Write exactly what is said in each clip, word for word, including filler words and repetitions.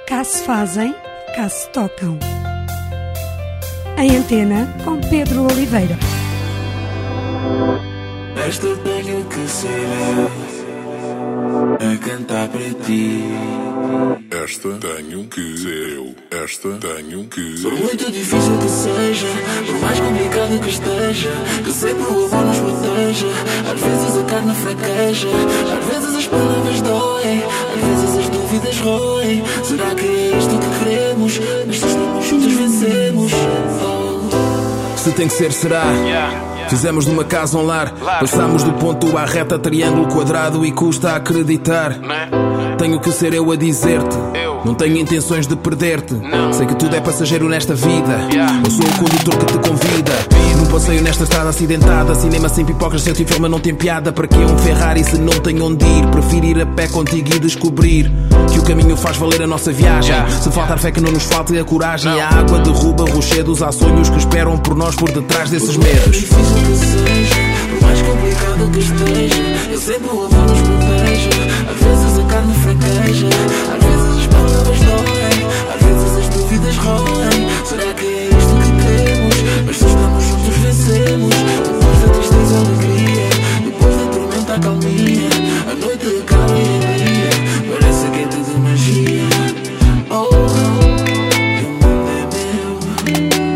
Cá se fazem, cá se tocam. Em Antena, com Pedro Oliveira. Esta tenho que ser eu a cantar para ti. Esta tenho que ser eu. Esta tenho que. Por muito difícil que seja, por mais complicado que esteja, que sempre o amor nos proteja. Às vezes a carne fraqueja, às vezes as palavras doem, às vezes as dúvidas roem. Será que é isto que queremos? Mas se estamos juntos vencemos. Oh. Se tem que ser, será. Fizemos de uma casa um lar. Passamos do ponto à reta, triângulo, quadrado, e custa a acreditar. Tenho que ser eu a dizer-te, não tenho intenções de perder-te. Sei que tudo é passageiro nesta vida. Eu sou o condutor que te convida. Num passeio nesta estrada acidentada, cinema sem pipocas, sento e filme não tem piada. Para que um Ferrari se não tem onde ir? Prefiro ir a pé contigo e descobrir que o caminho faz valer a nossa viagem. Se faltar fé, que não nos falte a coragem. A água derruba rochedos, há sonhos que esperam por nós por detrás desses medos. Que seja, por mais complicado que esteja, eu sempre o amor nos proteja. Às vezes a carne fraqueja, às vezes as palavras doem, às vezes as dúvidas roem. Será que é isto que queremos? Mas se estamos juntos vencemos. Depois da tristeza a alegria, depois da tormenta a calmia. A noite acaba e é dia, parece que é tudo magia. Oh, e o mundo é meu.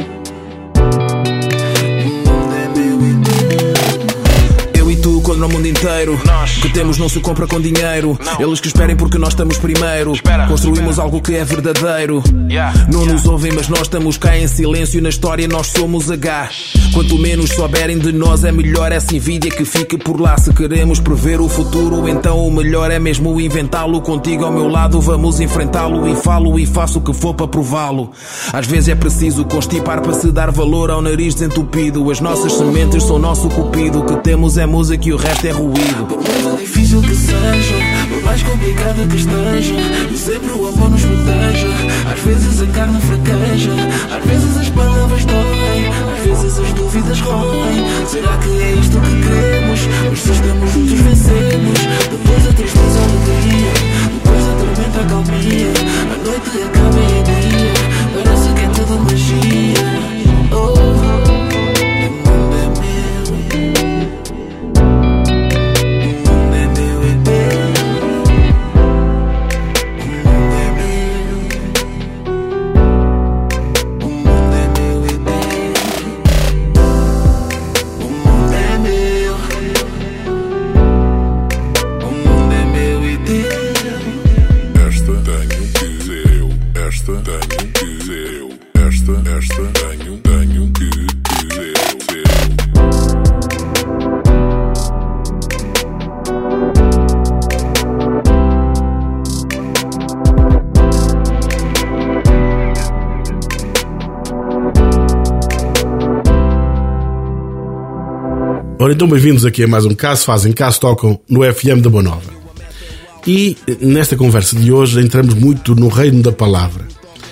Contra o mundo inteiro, nós. O que temos não se compra com dinheiro. Não. Eles que esperem porque nós estamos primeiro. Espera, construímos espera. Algo que é verdadeiro. Yeah, não yeah. Nos ouvem, mas nós estamos cá em silêncio. Na história nós somos H. Quanto menos souberem de nós, é melhor essa invídia que fique por lá. Se queremos prever o futuro, então o melhor é mesmo inventá-lo. Contigo ao meu lado vamos enfrentá-lo. E falo e faço o que for para prová-lo. Às vezes é preciso constipar para se dar valor ao nariz desentupido. As nossas sementes são nosso cupido. O que temos é música e o resto é ruído. Por muito difícil que seja, por mais complicado que esteja, e sempre o amor nos proteja. Às vezes a carne fraqueja, às vezes as palavras doem, às vezes as dúvidas roem. Será que é isto que queremos? Mas se estamos juntos vencemos. Depois da tristeza a alegria, depois da tormenta a calmia. A noite acaba e é dia, parece que é tudo magia. Oh. Ora, então bem-vindos aqui a mais um Caso Fazem, Caso Tocam no F M da Boa Nova. E nesta conversa de hoje entramos muito no reino da palavra.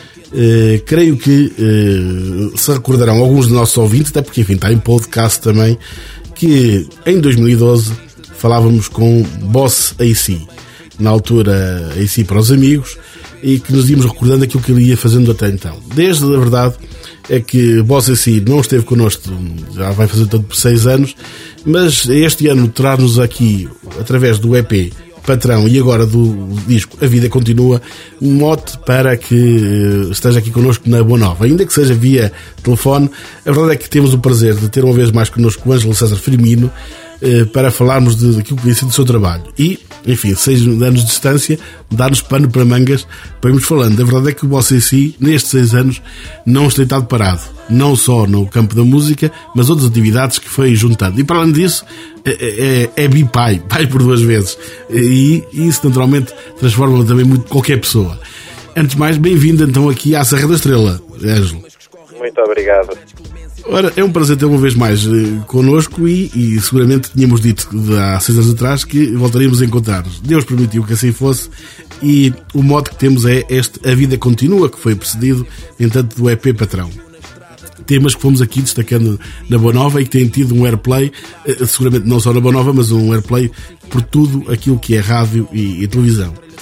Uh, creio que uh, se recordarão alguns dos nossos ouvintes, até porque enfim está em podcast também, que em dois mil e doze falávamos com Boss A C, na altura A C para os amigos, e que nos íamos recordando aquilo que ele ia fazendo até então. Desde, a verdade, é que Boss A C não esteve connosco, já vai fazer tanto por seis anos, mas este ano traz-nos aqui, através do E P Patrão e agora do disco A Vida Continua, um mote para que esteja aqui connosco na Boa Nova, ainda que seja via telefone. A verdade é que temos o prazer de ter uma vez mais connosco o Ângelo César Firmino, para falarmos de, daquilo que tem sido o seu trabalho. E, enfim, seis anos de distância, dar-nos pano para mangas para irmos falando. A verdade é que o Boss A C, nestes seis anos, não tem estado parado. Não só no campo da música, mas outras atividades que foi juntando. E, para além disso, é, é, é bipai, pai por duas vezes. E isso, naturalmente, transforma também muito qualquer pessoa. Antes de mais, bem-vindo, então, aqui à Serra da Estrela, Ângelo. Muito obrigado. Ora, é um prazer ter uma vez mais uh, connosco e, e seguramente tínhamos dito há seis anos atrás que voltaríamos a encontrar-nos. Deus permitiu que assim fosse e o mote que temos é este A Vida Continua, que foi precedido, entanto, do E P Patrão. Temas que fomos aqui destacando na Boa Nova e que têm tido um airplay, uh, seguramente não só na Boa Nova, mas um airplay por tudo aquilo que é rádio e, e televisão.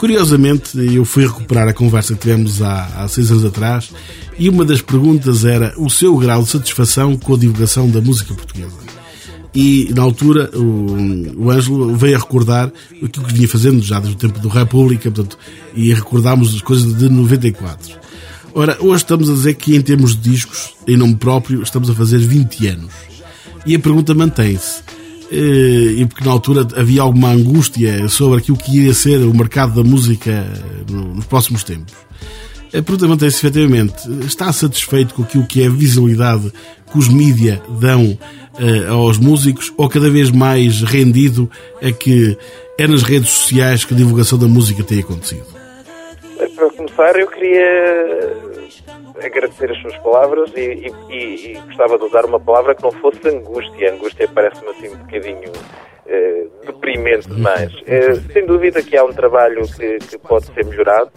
Curiosamente, eu fui recuperar a conversa que tivemos há, há seis anos atrás e uma das perguntas era o seu grau de satisfação com a divulgação da música portuguesa. E, na altura, o, o Ângelo veio a recordar aquilo que vinha fazendo já desde o tempo do República, portanto, e recordámos as coisas de noventa e quatro. Ora, hoje estamos a dizer que, em termos de discos, em nome próprio, estamos a fazer vinte anos. E a pergunta mantém-se. E porque na altura havia alguma angústia sobre aquilo que iria ser o mercado da música nos próximos tempos. A pergunta mantém-se efetivamente. Está satisfeito com aquilo que é a visibilidade que os mídia dão uh, aos músicos, ou cada vez mais rendido a que é nas redes sociais que a divulgação da música tem acontecido? Para começar, eu queria agradecer as suas palavras e, e, e gostava de usar uma palavra que não fosse angústia. Angústia parece-me assim um bocadinho uh, deprimente demais. Uh, sem dúvida que há um trabalho que, que pode ser melhorado.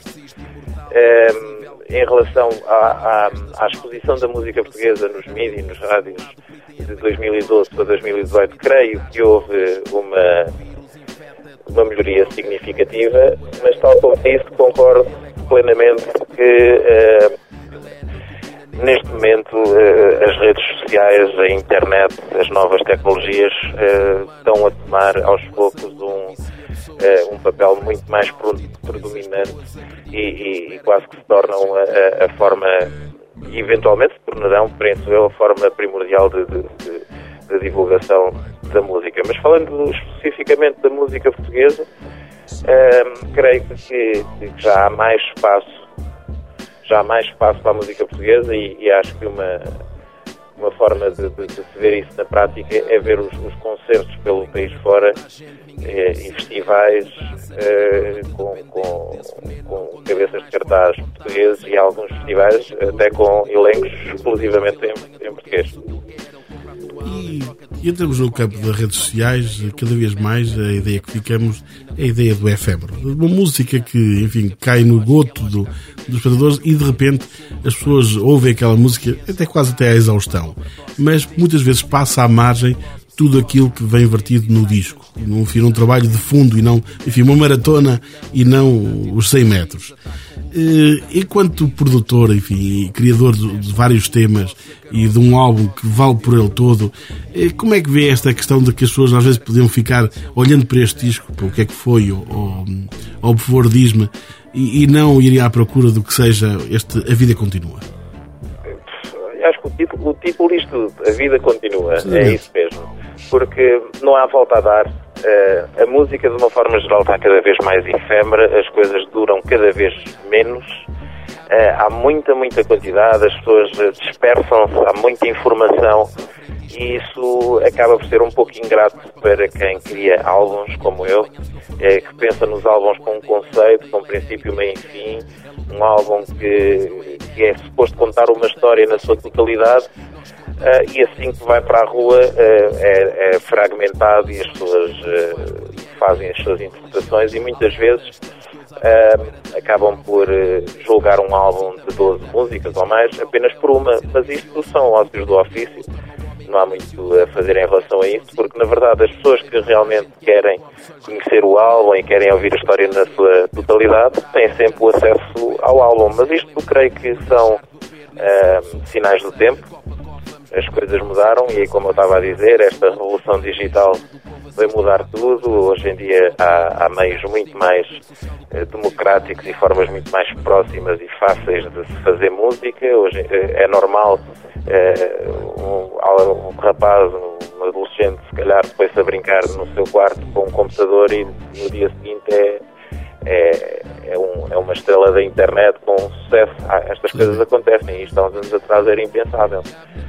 Um, em relação à, à, à exposição da música portuguesa nos mídias e nos rádios de dois mil e doze para dois mil e dezoito, creio que houve uma, uma melhoria significativa, mas tal como disse, concordo plenamente que uh, neste momento uh, as redes sociais, a internet, as novas tecnologias uh, estão a tomar aos poucos um Uh, um papel muito mais predominante e, e, e quase que se tornam a, a, a forma, e eventualmente se tornarão, penso eu, a forma primordial de, de, de, de divulgação da música. Mas falando especificamente da música portuguesa, uh, creio que, que já há mais espaço, já há mais espaço para a música portuguesa e, e acho que uma Uma forma de, de, de se ver isso na prática é ver os, os concertos pelo país fora eh, e festivais eh, com, com, com cabeças de cartaz portugueses e alguns festivais até com elencos exclusivamente em, em português. E, e entramos no campo das redes sociais, cada vez mais a ideia que ficamos é a ideia do efêmero. Uma música que, enfim, cai no goto do, dos espectadores e de repente as pessoas ouvem aquela música até quase até à exaustão. Mas muitas vezes passa à margem tudo aquilo que vem vertido no disco. Enfim, um trabalho de fundo e não, enfim, uma maratona e não os cem metros. Enquanto produtor, enfim, criador de vários temas e de um álbum que vale por ele todo, como é que vê esta questão de que as pessoas às vezes podiam ficar olhando para este disco, para o que é que foi, ou, ou por favor diz-me, e, e não irem à procura do que seja este A Vida Continua? Acho que o título, o título diz tudo, A Vida Continua, sim, é isso mesmo, porque não há volta a dar. Uh, a música, de uma forma geral, está cada vez mais efêmera, as coisas duram cada vez menos, uh, há muita, muita quantidade, as pessoas dispersam-se, há muita informação e isso acaba por ser um pouco ingrato para quem cria álbuns como eu, é, que pensa nos álbuns com um conceito, com um princípio, meio e fim, um álbum que, que é suposto contar uma história na sua totalidade. Uh, e assim que vai para a rua uh, é, é fragmentado e as pessoas uh, fazem as suas interpretações e muitas vezes uh, acabam por uh, julgar um álbum de doze músicas ou mais apenas por uma, mas isto são ócios do ofício, não há muito a fazer em relação a isso, porque na verdade as pessoas que realmente querem conhecer o álbum e querem ouvir a história na sua totalidade têm sempre o acesso ao álbum, mas isto eu creio que são uh, sinais do tempo. As coisas mudaram e, como eu estava a dizer, esta revolução digital vai mudar tudo. Hoje em dia há, há meios muito mais eh, democráticos e formas muito mais próximas e fáceis de se fazer música. Hoje eh, é normal eh, um, um rapaz, um adolescente, se calhar, depois a brincar no seu quarto com um computador e no dia seguinte é, é, é, um, é uma estrela da internet com um sucesso. Ah, estas coisas acontecem e isto há uns anos atrás era impensável.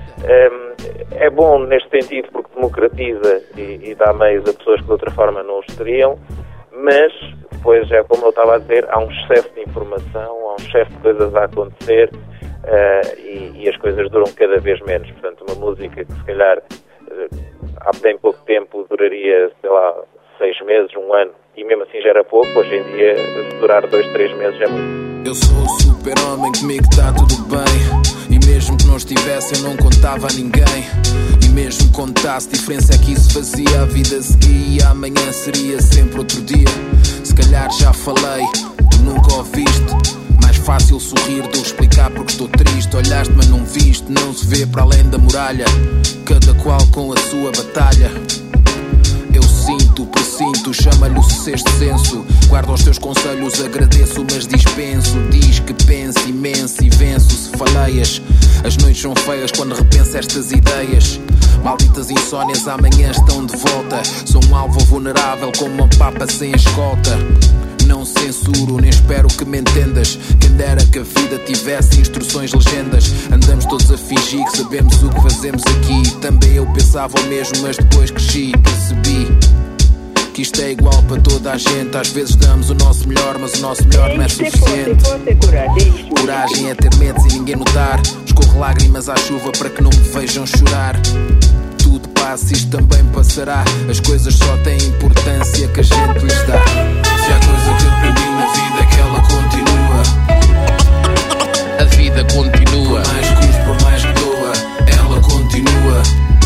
É bom neste sentido porque democratiza e, e dá meios a pessoas que de outra forma não os teriam, mas depois, é como eu estava a dizer, há um excesso de informação, há um excesso de coisas a acontecer uh, e, e as coisas duram cada vez menos. Portanto, uma música que se calhar uh, há bem pouco tempo duraria, sei lá, seis meses, um ano, e mesmo assim já era pouco, hoje em dia se durar dois, três meses é muito. Eu sou o super-homem, comigo está tudo bem. E mesmo que não estivesse eu não contava a ninguém. E mesmo que contasse, diferença é que isso fazia. A vida seguia, amanhã seria sempre outro dia. Se calhar já falei, tu nunca ouviste. Mais fácil sorrir do que explicar porque estou triste. Olhaste mas não viste, não se vê para além da muralha. Cada qual com a sua batalha. Eu sinto, presinto, chama-lhe o sexto senso. Guardo os teus conselhos, agradeço, mas dispenso. Diz que penso imenso e venço se faleias. As noites são feias quando repenso estas ideias. Malditas insónias amanhã estão de volta. Sou um alvo vulnerável como uma papa sem escolta. Não censuro, nem espero que me entendas. Quem dera que a vida tivesse instruções, legendas. Andamos todos a fingir que sabemos o que fazemos aqui. Também eu pensava o mesmo, mas depois cresci e percebi que isto é igual para toda a gente. Às vezes damos o nosso melhor, mas o nosso melhor não é suficiente. Coragem é ter medo e ninguém notar. Escorro lágrimas à chuva para que não me vejam chorar. Tudo passa, isto também passará. As coisas só têm importância que a gente lhes dá. Se há coisa que aprendi na vida é que ela continua. A vida continua. Por mais custo, por mais que doa, ela continua.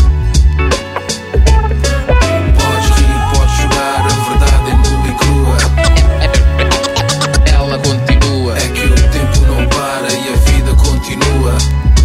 Podes rir, podes chorar, a verdade é nua e crua. Ela continua. É que o tempo não para e a vida continua.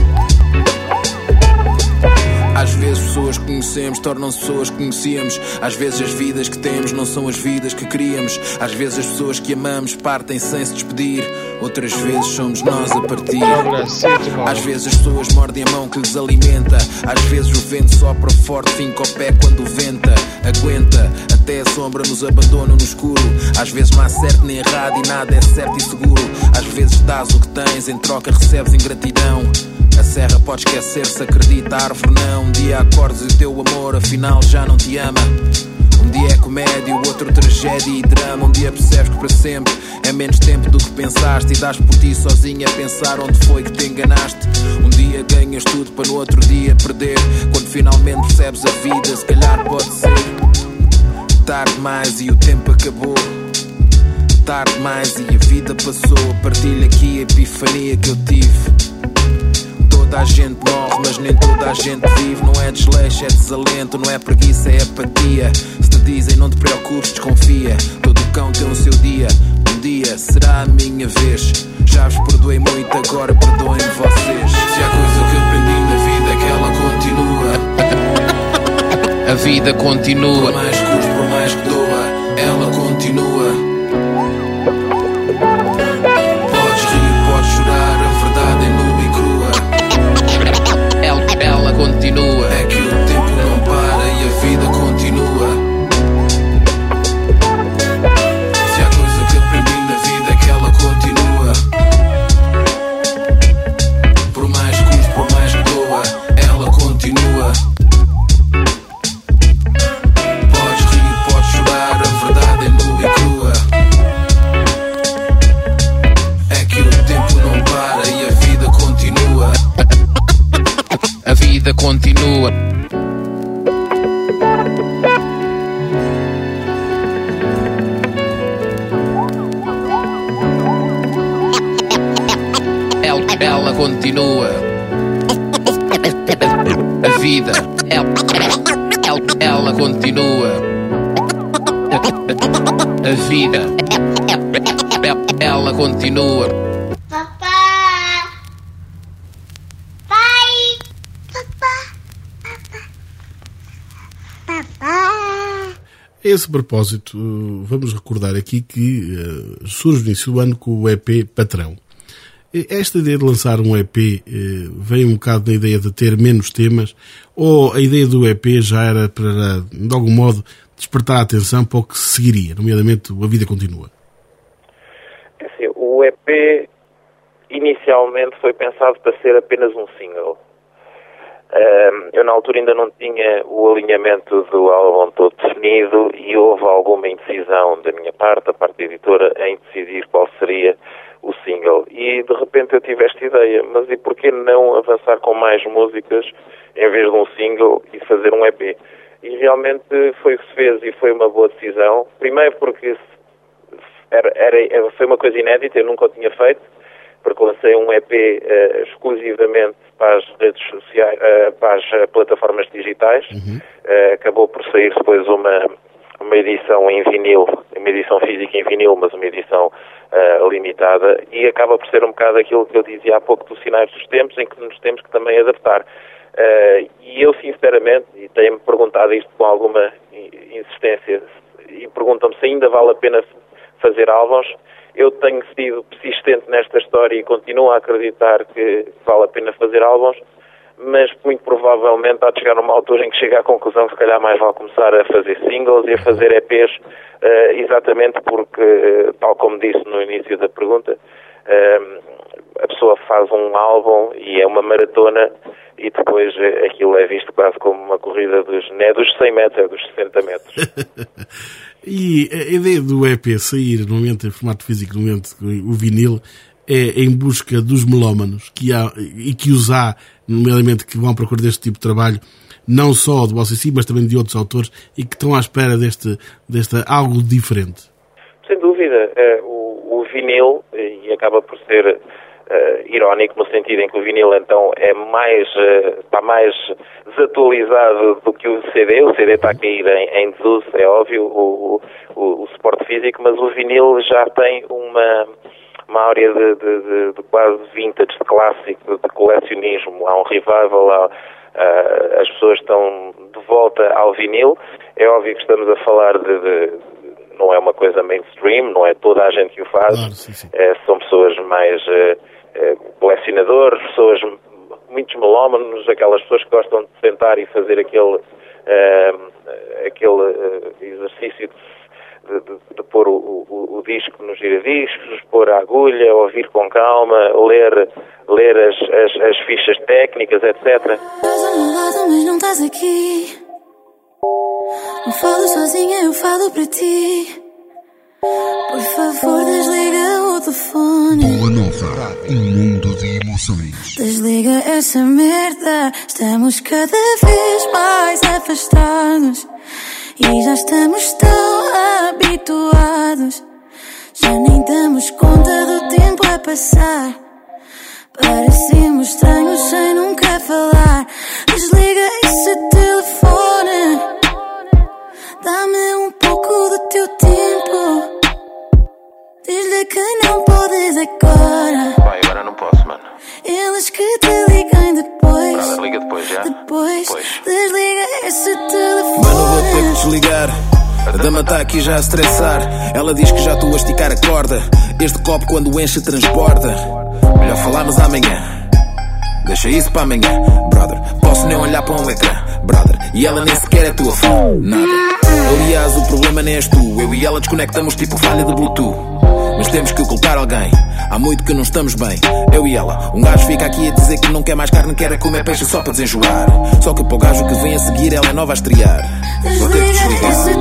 Às vezes pessoas que conhecemos tornam-se pessoas que conhecíamos. Às vezes as vidas que temos não são as vidas que queríamos. Às vezes as pessoas que amamos partem sem se despedir. Outras vezes somos nós a partir. Às vezes as pessoas mordem a mão que lhes alimenta. Às vezes o vento sopra forte, finca o pé quando venta. Aguenta, até a sombra nos abandona no escuro. Às vezes não há certo nem errado e nada é certo e seguro. Às vezes dás o que tens, em troca recebes ingratidão. A serra pode esquecer-se, acredita, a árvore não. Um dia acordes e o teu amor afinal já não te ama. Um dia é comédia, o outro tragédia e drama. Um dia percebes que para sempre é menos tempo do que pensaste. E dás por ti sozinho a pensar onde foi que te enganaste. Um dia ganhas tudo para no outro dia perder. Quando finalmente percebes a vida, se calhar pode ser tarde demais e o tempo acabou. Tarde demais e a vida passou. Partilho aqui a epifania que eu tive. Toda a gente morre, mas nem toda a gente vive. Não é desleixo, é desalento, não é preguiça, é apatia. Se te dizem não te preocupes, desconfia. Todo cão tem o seu dia. Um dia será a minha vez. Já vos perdoei muito, agora perdoem vocês. Se há coisa que aprendi na vida é que ela continua. A vida continua. Por mais custo, por mais que doa, ela continua. Podes rir, podes chorar, a verdade é nua e crua. Ela, ela continua. É que o tempo não para e a vida continua. Se há coisa que aprendi na vida é que ela continua. Por mais custo, por mais que doa, ela continua. Podes rir, podes chorar, a verdade é nua e crua. É que o tempo não para e a vida continua. A vida continua. Ela, ela continua. A vida, ela, ela, ela continua. A vida, ela, ela continua. A esse propósito, vamos recordar aqui que uh, surge no início do ano com o E P Patrão. Esta ideia de lançar um E P uh, vem um bocado da ideia de ter menos temas, ou a ideia do E P já era para, de algum modo, despertar a atenção para o que seguiria, nomeadamente A Vida Continua? Assim, o E P inicialmente foi pensado para ser apenas um single. Uh, eu na altura ainda não tinha o alinhamento do álbum todo definido e houve alguma indecisão da minha parte, da parte da editora, em decidir qual seria o single. E de repente eu tive esta ideia, mas e porquê não avançar com mais músicas em vez de um single e fazer um E P? E realmente foi o que se fez e foi uma boa decisão. Primeiro porque era, era, foi uma coisa inédita, eu nunca o tinha feito, porque lancei um E P uh, exclusivamente para as redes sociais, uh, para as uh, plataformas digitais. Uhum. Uh, acabou por sair depois uma, uma edição em vinil, uma edição física em vinil, mas uma edição uh, limitada, e acaba por ser um bocado aquilo que eu dizia há pouco dos sinais dos tempos, em que nos temos que também adaptar. Uh, e eu, sinceramente, e tenho-me perguntado isto com alguma insistência, e perguntam-me se ainda vale a pena fazer álbuns. Eu tenho sido persistente nesta história e continuo a acreditar que vale a pena fazer álbuns, mas muito provavelmente há de chegar numa altura em que chega à conclusão que se calhar mais vale começar a fazer singles e a fazer E Pês, uh, exatamente porque, uh, tal como disse no início da pergunta, uh, a pessoa faz um álbum e é uma maratona e depois uh, aquilo é visto quase como uma corrida dos, não é dos cem metros, é dos sessenta metros. E a ideia do E P sair no momento em formato físico, no momento o vinil, é em busca dos melómanos que há, e que os há, nomeadamente, que vão procurar deste tipo de trabalho, não só do Bossa C, mas também de outros autores, e que estão à espera deste, deste algo diferente. Sem dúvida, o, o vinil, e acaba por ser Uh, irónico no sentido em que o vinil então é mais, uh, está mais desatualizado do que o C D. O C D está a cair em, em desuso, é óbvio, o, o, o suporte físico, mas o vinil já tem uma, uma áurea de, de, de, de quase vintage, de clássico, de colecionismo. Há um revival, há, uh, as pessoas estão de volta ao vinil. É óbvio que estamos a falar de, de não é uma coisa mainstream, não é toda a gente que o faz. Claro, sim, sim. Uh, são pessoas mais uh, colecionadores, pessoas, muitos melómanos, aquelas pessoas que gostam de sentar e fazer aquele, uh, aquele uh, exercício de, de, de pôr o, o, o disco nos giradiscos, pôr a agulha, ouvir com calma, ler, ler as, as, as fichas técnicas, etcétera. Estás ao meu lado, mas não estás aqui. Não falo sozinha, eu falo para ti. Por favor, desliga o telefone. Boa Nova, um mundo de emoções. Desliga essa merda. Estamos cada vez mais afastados e já estamos tão habituados. Já nem damos conta do tempo a passar. Parecemos estranhos sem nunca falar. Desliga esse telefone. Dá-me um pouco do teu tempo. Diz-lhe que não podes agora. Vai, agora não posso, mano. Eles que te ligam depois. Brother, liga depois já. Depois, Depois. desliga esse telefone. Mano, vou ter que desligar. A dama está aqui já a estressar. Ela diz que já estou a esticar a corda. Este copo quando enche transborda. Melhor falarmos amanhã. Deixa isso para amanhã, brother. Posso nem olhar para um ecrã, brother. E ela nem sequer é tua fã, nada. Aliás, o problema nem és tu. Eu e ela desconectamos tipo falha de Bluetooth. Mas temos que ocultar alguém. Há muito que não estamos bem, eu e ela. Um gajo fica aqui a dizer que não quer mais carne, quer comer peixe só para desenjoar. Só que para o gajo que vem a seguir, ela é nova a estrear. Vou ter que Desliga desligar. esse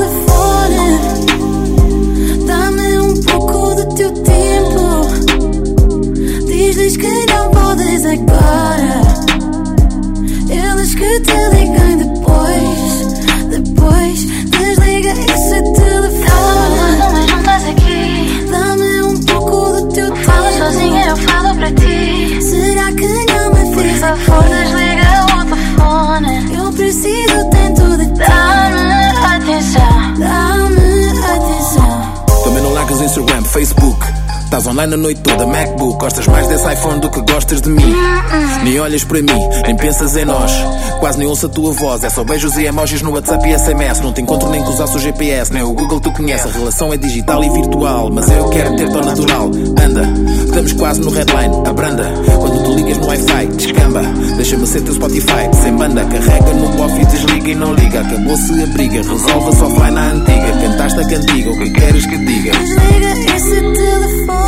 telefone. Dá-me um pouco do teu tempo. Diz-lhes que não podes agora. Eles que te ligam depois. Depois, desliga esse telefone. Mas não estás aqui. Dá-me um pouco do teu tempo. Fala sozinha, eu falo para ti. Será que não me fez? Por favor, desliga o telefone. Eu preciso tanto de ti. Dá-me atenção. Dá-me atenção. Também não largas o Instagram, Facebook. Estás online a noite toda, MacBook. Gostas mais desse iPhone do que gostas de mim. Nem olhas para mim, nem pensas em nós. Quase nem ouço a tua voz. É só beijos e emojis no WhatsApp e S M S. Não te encontro nem que usasse o G P S. Nem o Google tu conheces. A relação é digital e virtual, mas eu quero ter tão natural. Anda, estamos quase no headline. Abranda, quando tu ligas no Wi-Fi, descamba. Deixa-me ser teu Spotify, sem banda. Carrega no off e desliga e não liga. Acabou-se a briga, resolve-se offline na antiga. Cantaste a cantiga, o que queres que diga? Desliga esse telefone.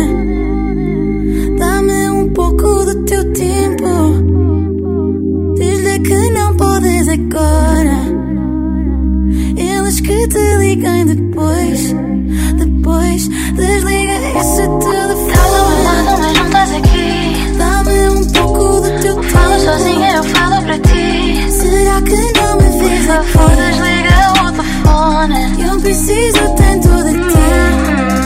Dá-me um pouco do teu tempo. Diz-lhe que não podes agora. Eles que te ligam depois. Depois, desliga esse telefone. Mas não estás aqui. Dá-me um pouco do teu tempo. Fala sozinha, eu falo para ti. Será que não me vês? Por favor, desliga o telefone. Eu preciso tanto de ti.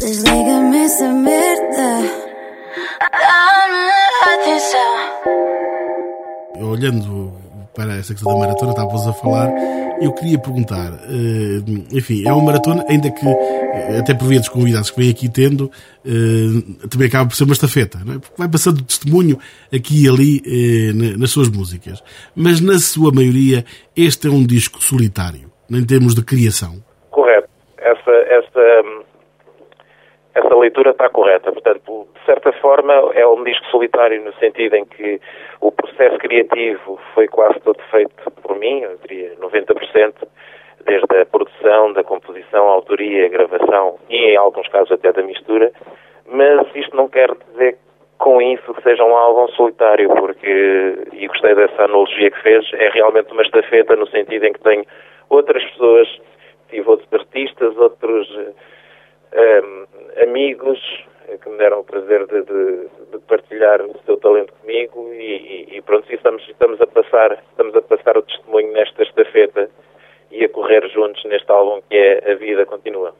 Desliga-me essa merda. Dá-me atenção. Olhando para essa questão da maratona, estávamos a falar, eu queria perguntar, enfim, é uma maratona, ainda que, até por via dos convidados que vem aqui tendo, também acaba por ser uma estafeta, não é? Porque vai passando testemunho aqui e ali nas suas músicas. Mas, na sua maioria, este é um disco solitário, em termos de criação. Correto. Essa, essa, essa leitura está correta. Portanto, de certa forma, é um disco solitário no sentido em que o processo criativo foi quase todo feito por mim, eu diria noventa por cento, desde a produção, da composição, a autoria, a gravação e, em alguns casos, até da mistura. Mas isto não quer dizer com isso que seja um álbum solitário, porque, e gostei dessa analogia que fez, é realmente uma estafeta no sentido em que tenho outras pessoas, tive outros artistas, outros um, amigos que me deram o prazer de, de, de partilhar o seu talento comigo e, e, e pronto, estamos, estamos, a passar, estamos a passar o testemunho nesta estafeta e a correr juntos neste álbum que é A Vida Continua.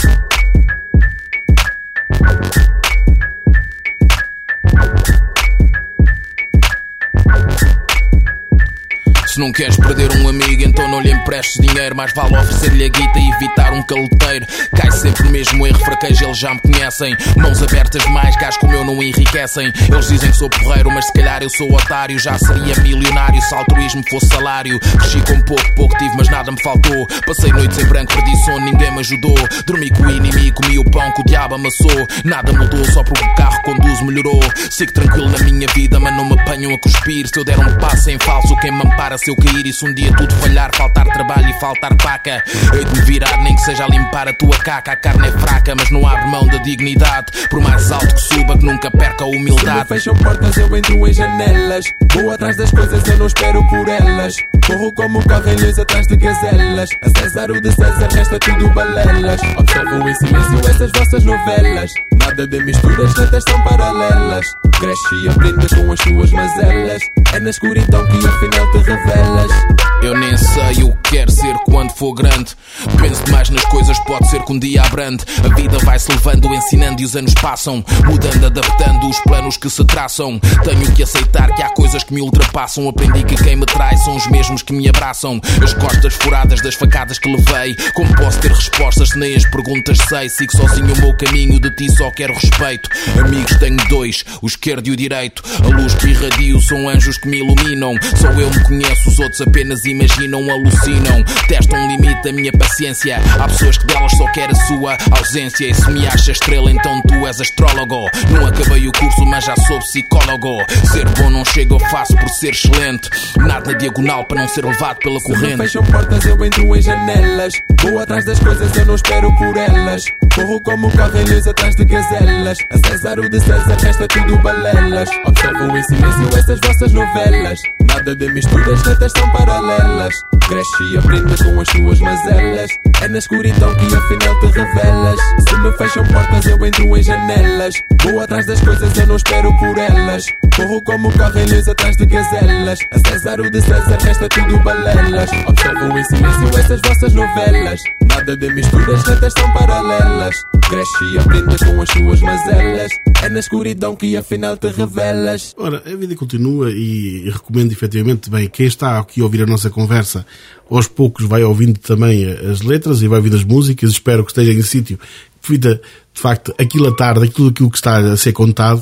Se não queres perder um amigo, então não lhe emprestes dinheiro. Mais vale oferecer-lhe a guita e evitar um caloteiro. Cai sempre no mesmo erro, fraquejo, eles já me conhecem. Mãos abertas mais, gajos como eu não enriquecem. Eles dizem que sou porreiro, mas se calhar eu sou otário. Já seria milionário se altruísmo fosse salário. Cresci com pouco, pouco tive, mas nada me faltou. Passei noites em branco, perdi sono, ninguém me ajudou. Dormi com o inimigo, comi o pão que o diabo amassou. Nada mudou, só porque o carro conduzo melhorou. Sigo tranquilo na minha vida, mas não me apanham a cuspir. Se eu der um passo em falso, quem me ampara se eu cair? E se um dia tudo falhar, faltar trabalho e faltar paca, hei de me virar, nem que seja a limpar a tua caca. A carne é fraca, mas não abre mão da dignidade. Por mais alto que suba, que nunca perca a humildade. Se me fecham portas, eu entro em janelas. Vou atrás das coisas, eu não espero por elas. Corro como correlhos atrás de gazelas. A César o de César, resta tudo balelas. Observo em silêncio essas vossas novelas. Nada de misturas, letras são paralelas. Cresce e aprende com as tuas mazelas. É na escuridão que afinal te revelas. Eu nem sei o que quero ser quando for grande. Penso demais nas coisas, pode ser que um dia abrande. A vida vai-se levando, ensinando e os anos passam. Mudando, adaptando os planos que se traçam. Tenho que aceitar que há coisas que me ultrapassam. Aprendi que quem me trai são os mesmos que me abraçam. As costas furadas das facadas que levei. Como posso ter respostas se nem as perguntas sei? Sigo sozinho o meu caminho, de ti só quero respeito. Amigos tenho dois, o esquerdo e o direito. A luz que irradio são anjos que me iluminam. Só eu me conheço, os outros apenas imaginam, alucinam. Testam um limite da minha paciência. Há pessoas que delas só quer a sua ausência. E se me achas estrela, então tu és astrólogo. Não acabei o curso, mas já sou psicólogo. Ser bom não chega, eu faço por ser excelente. Nada na diagonal para não ser levado pela corrente. Se me fecham portas, eu entro em janelas. Vou atrás das coisas, eu não espero por elas. Corro como correlhos atrás de gazelas. A César o de César, resta tudo balelas. Observo em silêncio essas vossas novelas. Nada de misturas, letras são paralelas. Cresce e aprende com as tuas mazelas. É na escuridão que afinal te revelas. Se me fecham portas, eu entro em janelas. Vou atrás das coisas, eu não espero por elas. Corro como correlhos atrás de gazelas. A César o de César, resta tudo balelas. Observo em silêncio essas vossas novelas. Nada de misturas, letras são paralelas. Cresce e aprende com as tuas mazelas. É na escuridão que afinal te revelas. Ora, A Vida Continua, e recomendo efetivamente, bem, quem está aqui a ouvir a nossa conversa, aos poucos vai ouvindo também as letras e vai ouvindo as músicas. Espero que esteja em sítio que fita, de facto, aquilo à tarde, tudo aquilo que está a ser contado.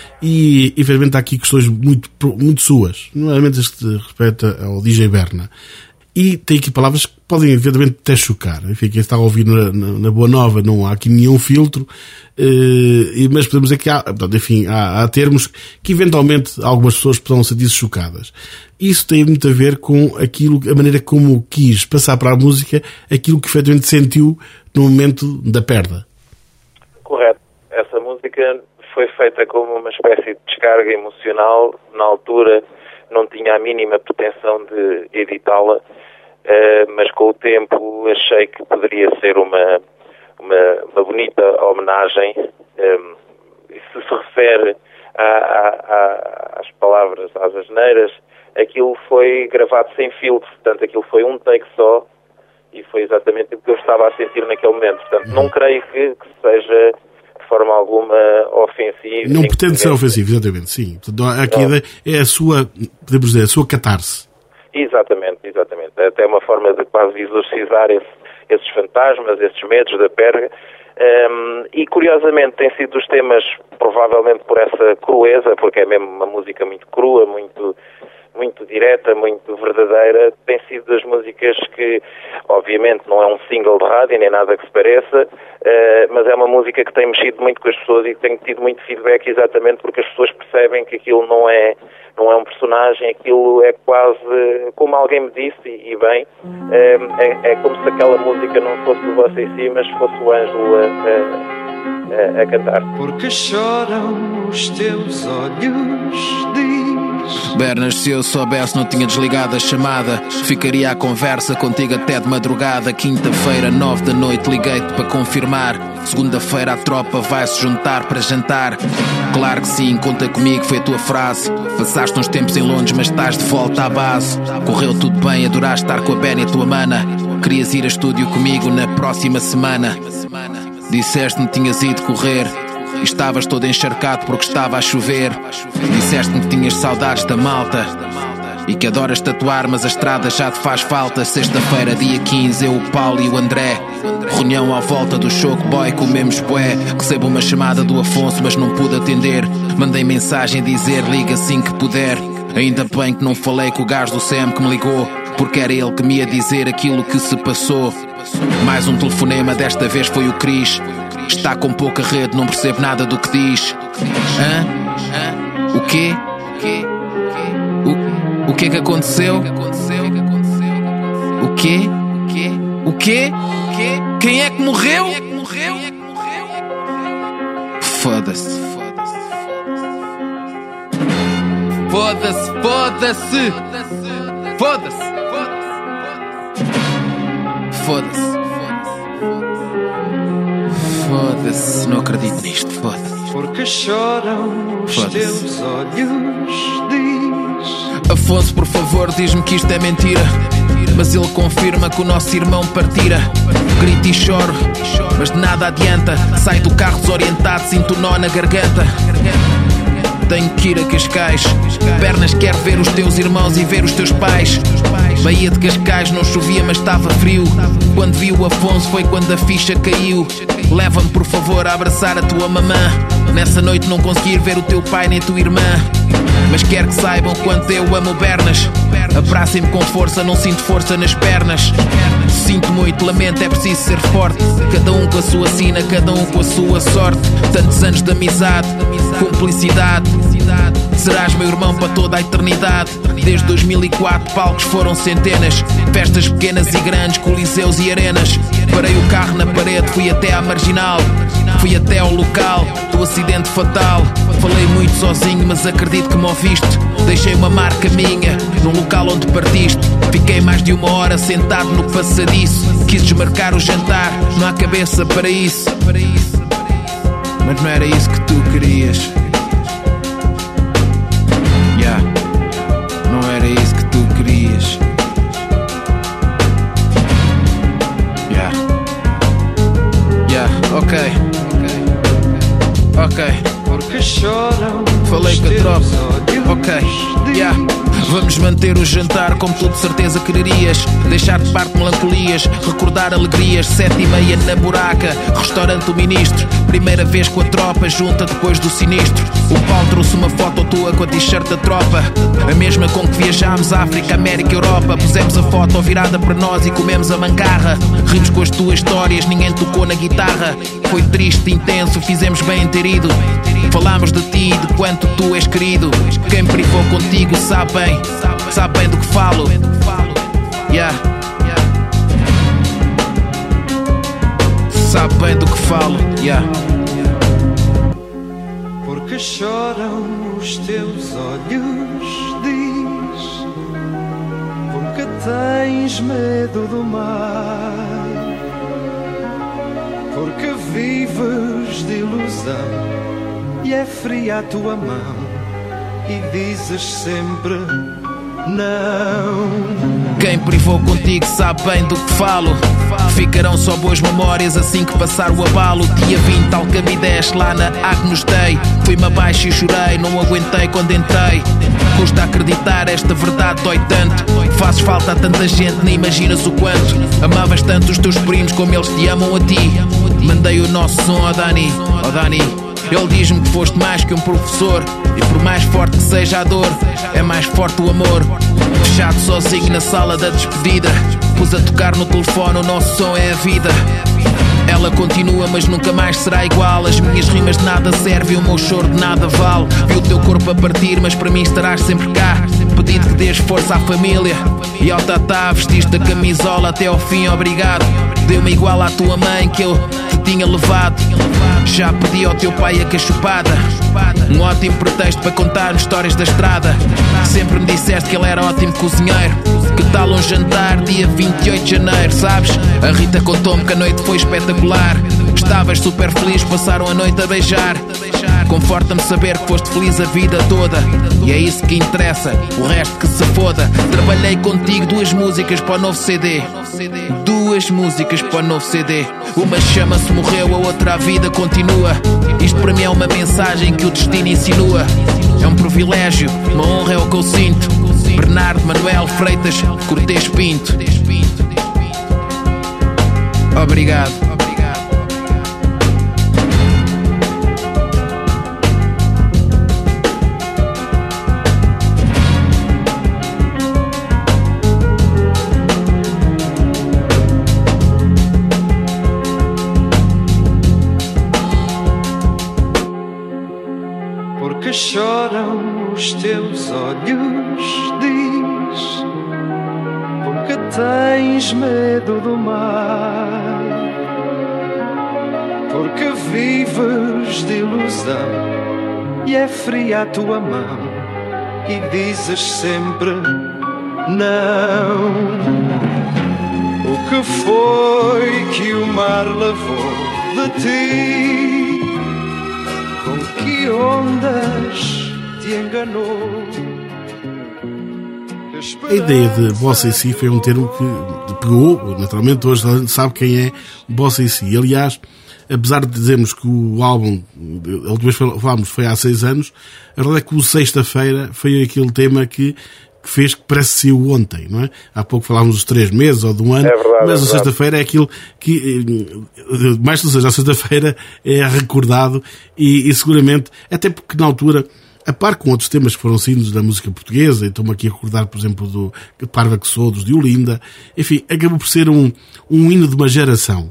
E, efetivamente, há aqui questões muito, muito suas, nomeadamente as que se respeita ao D J Berna. E tem aqui palavras que podem, evidentemente, até chocar. Enfim, quem está a ouvir na, na, na Boa Nova, não há aqui nenhum filtro, eh, mas podemos dizer que há, enfim, há, há termos que, eventualmente, algumas pessoas poderão sentir-se chocadas. Isso tem muito a ver com aquilo, a maneira como quis passar para a música aquilo que, efetivamente, sentiu no momento da perda. Correto. Essa música foi feita como uma espécie de descarga emocional. Na altura, não tinha a mínima pretensão de editá-la. Uh, mas com o tempo achei que poderia ser uma, uma, uma bonita homenagem. Um, se se refere a, a, a, às palavras, às asneiras, aquilo foi gravado sem filtro, portanto aquilo foi um take só e foi exatamente o que eu estava a sentir naquele momento. Portanto, não creio que, que seja de forma alguma ofensivo. Não pretende ser ofensivo, exatamente, sim. Aqui é a sua, podemos dizer, a sua catarse. Exatamente, exatamente. Até uma forma de quase exorcizar esse, esses fantasmas, esses medos da perga. Um, e curiosamente tem sido dos temas, provavelmente por essa crueza, porque é mesmo uma música muito crua, muito, muito direta, muito verdadeira, tem sido das músicas que, obviamente, não é um single de rádio, nem nada que se pareça, uh, mas é uma música que tem mexido muito com as pessoas e que tem tido muito feedback exatamente porque as pessoas percebem que aquilo não é, não é um personagem, aquilo é quase, como alguém me disse, e, e bem, é, é, é como se aquela música não fosse de você em si, mas fosse o Ângelo a, a, a cantar. Porque choram os teus olhos, diz. Bernas, se eu soubesse não tinha desligado a chamada, ficaria à conversa contigo até de madrugada. Quinta-feira, nove da noite, liguei-te para confirmar. Segunda-feira a tropa vai-se juntar para jantar. Claro que sim, conta comigo, foi a tua frase. Passaste uns tempos em Londres, mas estás de volta à base. Correu tudo bem, adoraste estar com a Ben e a tua mana. Querias ir a estúdio comigo na próxima semana. Disseste-me que tinhas ido correr e estavas todo encharcado porque estava a chover. Disseste-me que tinhas saudades da malta e que adoras tatuar, mas a estrada já te faz falta. Sexta-feira, dia quinze, eu, o Paulo e o André. Reunião à volta do Choco Boy, comemos bué. Recebo uma chamada do Afonso, mas não pude atender. Mandei mensagem dizer, liga assim que puder. Ainda bem que não falei com o gajo do S E M que me ligou, porque era ele que me ia dizer aquilo que se passou. Mais um telefonema, desta vez foi o Cris. Está com pouca rede, não percebo nada do que diz. Hã? Hã? O quê? O, o que é que aconteceu? O quê? O quê? Quem é que morreu? Foda-se. Foda-se, foda-se. Foda-se. Foda-se. Foda-se, não acredito nisto, foda-se. Porque choram os teus olhos, diz. Afonso, por favor, diz-me que isto é mentira, mas ele confirma que o nosso irmão partira. Grito e choro, mas de nada adianta. Sai do carro desorientado, sinto nó na garganta. Tenho que ir a Cascais. Bernas, quero ver os teus irmãos e ver os teus pais. Baía de Cascais, não chovia mas estava frio. Quando vi o Afonso foi quando a ficha caiu. Leva-me por favor a abraçar a tua mamã. Nessa noite não consegui ver o teu pai nem a tua irmã, mas quero que saibam quanto eu amo Bernas. Abracem-me com força, não sinto força nas pernas. Sinto muito, lamento, é preciso ser forte. Cada um com a sua sina, cada um com a sua sorte. Tantos anos de amizade, cumplicidade. Serás meu irmão para toda a eternidade. Desde dois mil e quatro palcos foram centenas, festas pequenas e grandes, coliseus e arenas. Parei o carro na parede, fui até à Marginal, fui até ao local do acidente fatal. Falei muito sozinho, mas acredito que me ouviste. Deixei uma marca minha no local onde partiste. Fiquei mais de uma hora sentado no passadiço. Quis desmarcar o jantar, não há cabeça para isso. Mas não era isso que tu querias. Yeah. Não era isso que tu querias. Yeah. Yeah, ok. Ok. Porque choram. Falei com a tropa. Ok. Yeah. Vamos manter o jantar como tu de certeza quererias. Deixar de parte melancolias, recordar alegrias. Sete e meia na buraca, restaurante do ministro. Primeira vez com a tropa, junta depois do sinistro. O Paulo trouxe uma foto tua com a t-shirt da tropa, a mesma com que viajámos África, América e Europa. Pusemos a foto virada para nós e comemos a mancarra. Rimos com as tuas histórias, ninguém tocou na guitarra. Foi triste, intenso, fizemos bem em ter ido. Falámos de ti e de quanto tu és querido. Quem privou contigo sabe bem, sabe bem do que falo. Yeah. Sabe bem do que falo. Yeah. Porque choram os teus olhos, diz. Porque tens medo do mar. Porque vives de ilusão e é fria a tua mão e dizes sempre não. Quem privou contigo sabe bem do que falo. Ficarão só boas memórias assim que passar o abalo. Dia vinte, Alcabidez, lá na Agnus Dei. Fui-me abaixo e chorei, não aguentei quando entrei. Custa acreditar, esta verdade dói tanto. Fazes falta a tanta gente, nem imaginas o quanto. Amavas tanto os teus primos como eles te amam a ti. Mandei o nosso som ao Dani, ao Dani. Ele diz-me que foste mais que um professor. E por mais forte que seja a dor, é mais forte o amor. Fechado sozinho na sala da despedida, pus a tocar no telefone, o nosso som é a vida. Ela continua mas nunca mais será igual. As minhas rimas de nada servem, o meu choro de nada vale. Vi o teu corpo a partir, mas para mim estarás sempre cá. Pedido que dês força à família e ao tatá, vestiste a camisola até ao fim, obrigado. Deu-me igual à tua mãe que eu te tinha levado. Já pedi ao teu pai a cachupada, um ótimo pretexto para contar histórias da estrada. Sempre me disseste que ele era ótimo cozinheiro. Que tal um jantar dia vinte e oito de janeiro, sabes? A Rita contou-me que a noite foi espetacular. Estavas super feliz, passaram a noite a beijar. Conforta-me saber que foste feliz a vida toda. E é isso que interessa, o resto que se foda. Trabalhei contigo duas músicas para o novo C D. Duas músicas para o novo C D. Uma chama-se Morreu, a outra A Vida Continua. Isto para mim é uma mensagem que o destino insinua. É um privilégio, uma honra é o que eu sinto. Bernardo Manuel Freitas Cortês Pinto. Obrigado. Porque choram os teus olhos, diz, porque tens medo do mar, porque vives de ilusão e é fria a tua mão e dizes sempre não. O que foi que o mar levou de ti? Com que ondas te enganou? A ideia de Bossa em Si foi um termo que pegou, naturalmente hoje a gente sabe quem é Bossa em Si. Aliás, apesar de dizermos que o álbum, a última vez falámos, foi há seis anos, a verdade é que o Sexta-feira foi aquele tema que, que fez que parece ser o ontem, não é? Há pouco falámos dos três meses ou de um ano, é verdade, mas é o Sexta-feira é aquilo que, mais que seja, a Sexta-feira é recordado e, e seguramente, até porque na altura, a par com outros temas que foram símbolos da música portuguesa, estou-me aqui a recordar, por exemplo, do Parva que Sou, dos de Olinda, enfim, acabou por ser um, um hino de uma geração.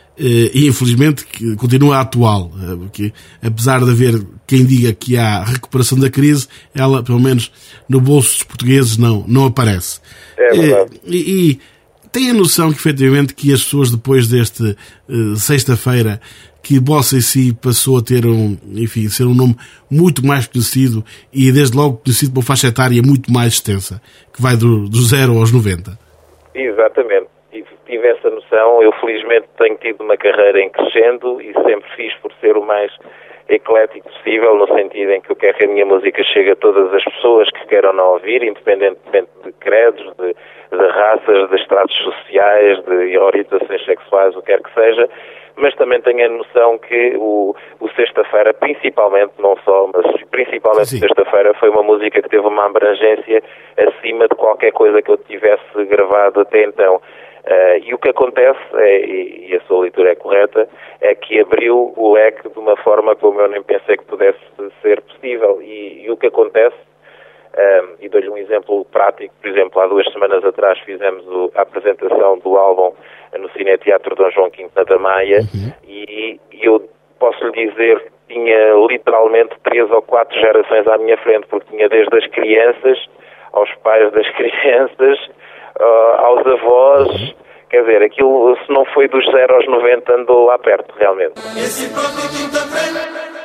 E infelizmente que continua atual, porque apesar de haver quem diga que há recuperação da crise, ela, pelo menos no bolso dos portugueses, não, não aparece. É verdade. E, e tem a noção que, efetivamente, que as pessoas depois deste uh, Sexta-feira, que Bossa em Si passou a ter um, enfim, ser um nome muito mais conhecido e desde logo conhecido por uma faixa etária muito mais extensa, que vai do, do zero aos noventa. Exatamente. E tive essa noção. Eu felizmente tenho tido uma carreira em crescendo e sempre fiz por ser o mais eclético possível, no sentido em que eu quero que a minha música chegue a todas as pessoas que queiram não ouvir, independentemente de credos, de, de raças, de estratos sociais, de orientações sexuais, o que quer que seja. Mas também tenho a noção que o, o Sexta-feira, principalmente, não só, mas principalmente Sim. Sexta-feira, foi uma música que teve uma abrangência acima de qualquer coisa que eu tivesse gravado até então. Uh, e o que acontece, é, e, e a sua leitura é correta, é que abriu o leque de uma forma como eu nem pensei que pudesse ser possível. E, e o que acontece, um, e dou-lhe um exemplo prático, por exemplo, há duas semanas atrás fizemos o, a apresentação do álbum no Cineteatro Dom João quinto na Damaia, uhum. e, e eu posso lhe dizer que tinha literalmente três ou quatro gerações à minha frente, porque tinha desde as crianças, aos pais das crianças, uh, aos avós, uhum. Quer dizer, aquilo, se não foi dos zero aos noventa, andou lá perto, realmente. Esse próprio quinta trem,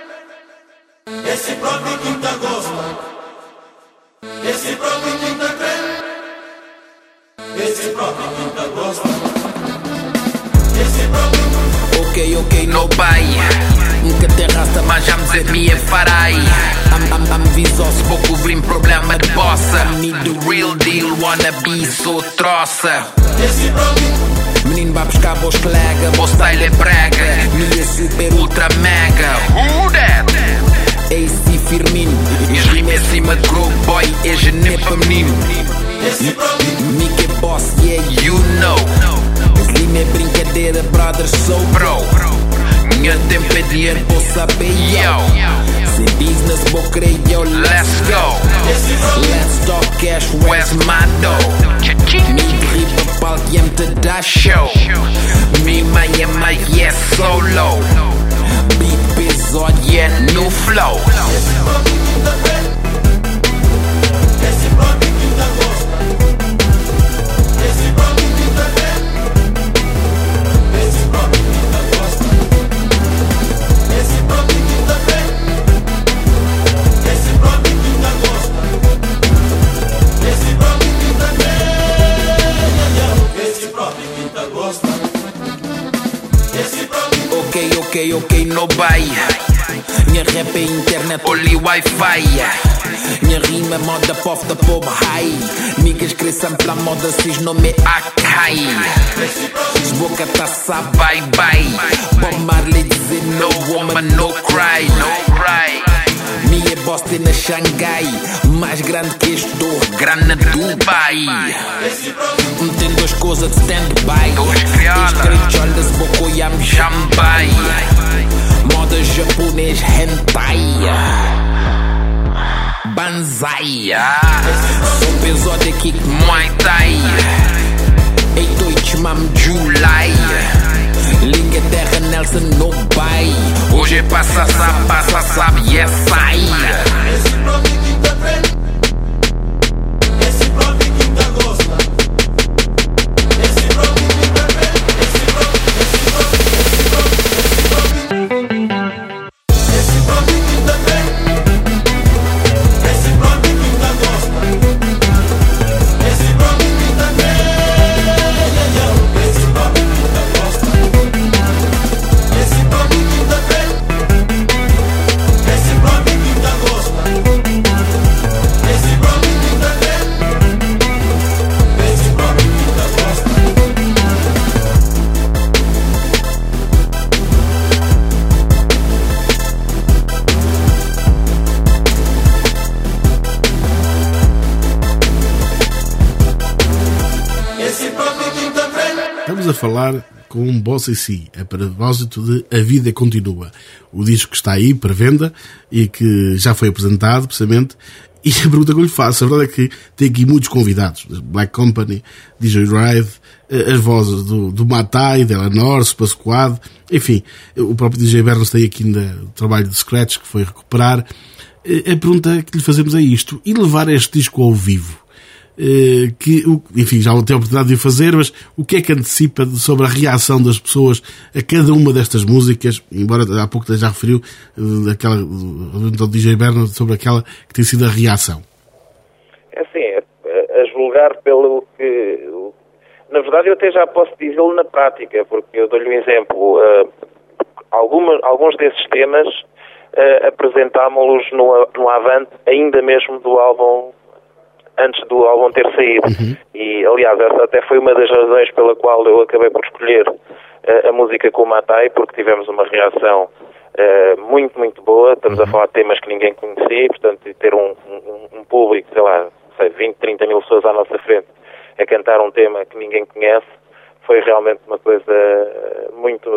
esse próprio quinta gosta, esse próprio quinta trem, esse próprio quinta gosta. Ok, ok, no pai. nigga tem raça, mas já me dizer me farai. A me visou-se pouco cobrir problema de bossa. Need the real deal, wanna be so troça. Menino vai buscar vos colega, vos style é brega. Minha super ultra mega. Who that? A C Firmino, rima em cima de grow boy, é gené para menino. Nick é boss, yeah you know. Rima é brincadeira, brother, sou bro. Minha tempo é dinheiro, vou saber yo. Se business, vou crer yo, let's go. Let's talk cash, where's my dough? Me riba palco e me te dá show. Me mãe é mãe, yeah solo. Beat pesado, yeah no flow. Ok, ok, ok, no buy. Minha rap é internet, only Wi-Fi. Minha rima é moda pop da pobre high. Niggas crescem pela moda, cis nome é Akai. Se boca tá sa bye bye. Bob Marley dizer no woman, no cry, no cry. Minha Boston na Xangai, mais grande que este dor, grande na Dubai. Tem duas coisas de stand-by. Escreve olhas, bocoyam, jambai. Moda japonês, hentai. Banzai. Sou pesado aqui, Muay Thai. Ei, Deutsch, mam, July. Língua terra, Nelson, no bai. Hoje é passa, sabe, passa, sabe, e é sai. Esse próprio quinta frente. Esse próprio quinta gosta. Esse próprio quinta frente. Esse próprio, esse próprio, esse próprio, esse próprio quinta frente. Esse próprio quinta gosta. Esse próprio quinta frente. Esse próprio quinta gosta. Esse próprio quinta frente. Esse próprio quinta gosta. Esse próprio quinta frente. Esse próprio quinta gosta. Esse próprio quinta frente. Estamos a falar com um Bossa e Si, a propósito de A Vida Continua. O disco que está aí para venda e que já foi apresentado, precisamente. E a pergunta que eu lhe faço, a verdade é que tem aqui muitos convidados. Black Company, D J Ride, as vozes do, do Matai, da Eleanor, Super Squad, enfim, o próprio D J Bernos tem aqui ainda o trabalho de Scratch que foi recuperar. A pergunta que lhe fazemos é isto: e levar este disco ao vivo? Que, enfim, já tenho a oportunidade de o fazer, mas o que é que antecipa sobre a reação das pessoas a cada uma destas músicas, embora há pouco já referiu daquela do D J Berno sobre aquela que tem sido a reação? É assim, a, a julgar pelo que... Na verdade eu até já posso dizê-lo na prática, porque eu dou-lhe um exemplo. Uh, alguma, alguns desses temas uh, apresentámos-los no, no Avante ainda mesmo do álbum, antes do álbum ter saído. Uhum. E, aliás, essa até foi uma das razões pela qual eu acabei por escolher uh, a música com o Matai, porque tivemos uma reação uh, muito, muito boa. Estamos uhum. a falar de temas que ninguém conhecia, portanto, ter um, um, um público, sei lá, sei, vinte, trinta mil pessoas à nossa frente a cantar um tema que ninguém conhece, foi realmente uma coisa muito...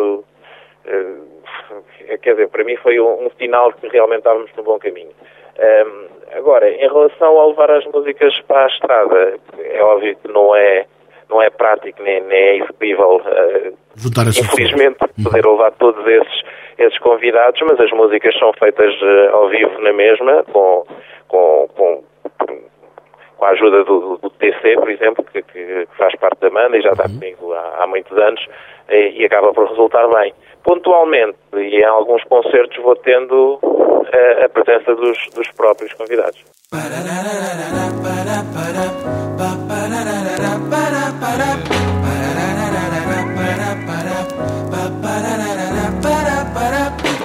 Uh, quer dizer, para mim foi um, um sinal de que realmente estávamos no bom caminho. Um, agora, em relação a levar as músicas para a estrada, é óbvio que não é, não é prático nem, nem é execuível, uh, infelizmente, poder levar todos esses, esses convidados, mas as músicas são feitas uh, ao vivo na mesma, com, com, com, com a ajuda do, do T C, por exemplo, que, que faz parte da banda e já está comigo há, há muitos anos, e, e acaba por resultar bem. Pontualmente, e em alguns concertos vou tendo a, a presença dos, dos próprios convidados.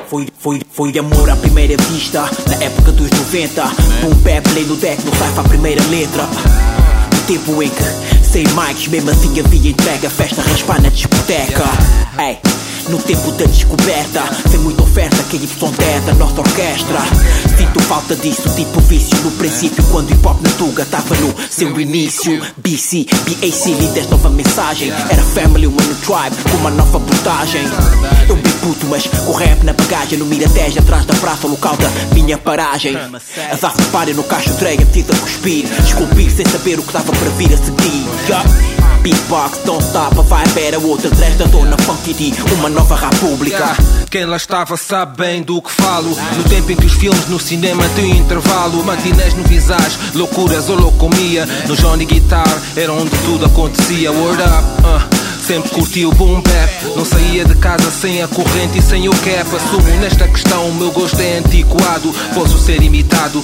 Foi, foi, foi amor à primeira vista, na época dos noventa. Boom bap, play no deck, no sci-fi a primeira letra. No tempo em que, sem mics, mesmo assim havia entrega. Festa raspar na discoteca. Ei, no tempo da descoberta, sem muita oferta, que Y teta, nossa orquestra. Sinto falta disso, tipo vício. No princípio, quando hip hop na Tuga tava no seu início. B C, B A C, líderes, nova mensagem. Era family, uma no tribe, com uma nova abordagem. Eu bem puto, mas com rap na bagagem. No Miratejo, atrás da praça, o local da minha paragem. As aças parem no cacho treia, preciso a cuspir, esculpir sem saber o que estava para vir a seguir. Yeah. Beatbox, don't stop, a vibe era outra. Três da dona Funky D, uma nova república. Quem lá estava sabe bem do que falo. No tempo em que os filmes no cinema têm intervalo. Matinés no Visage, loucuras ou loucomia. No Johnny Guitar era onde tudo acontecia. Word up, uh. Sempre curti o boom bap. Não saía de casa sem a corrente e sem o cap. Assumo nesta questão o meu gosto é antiquado. Posso ser imitado,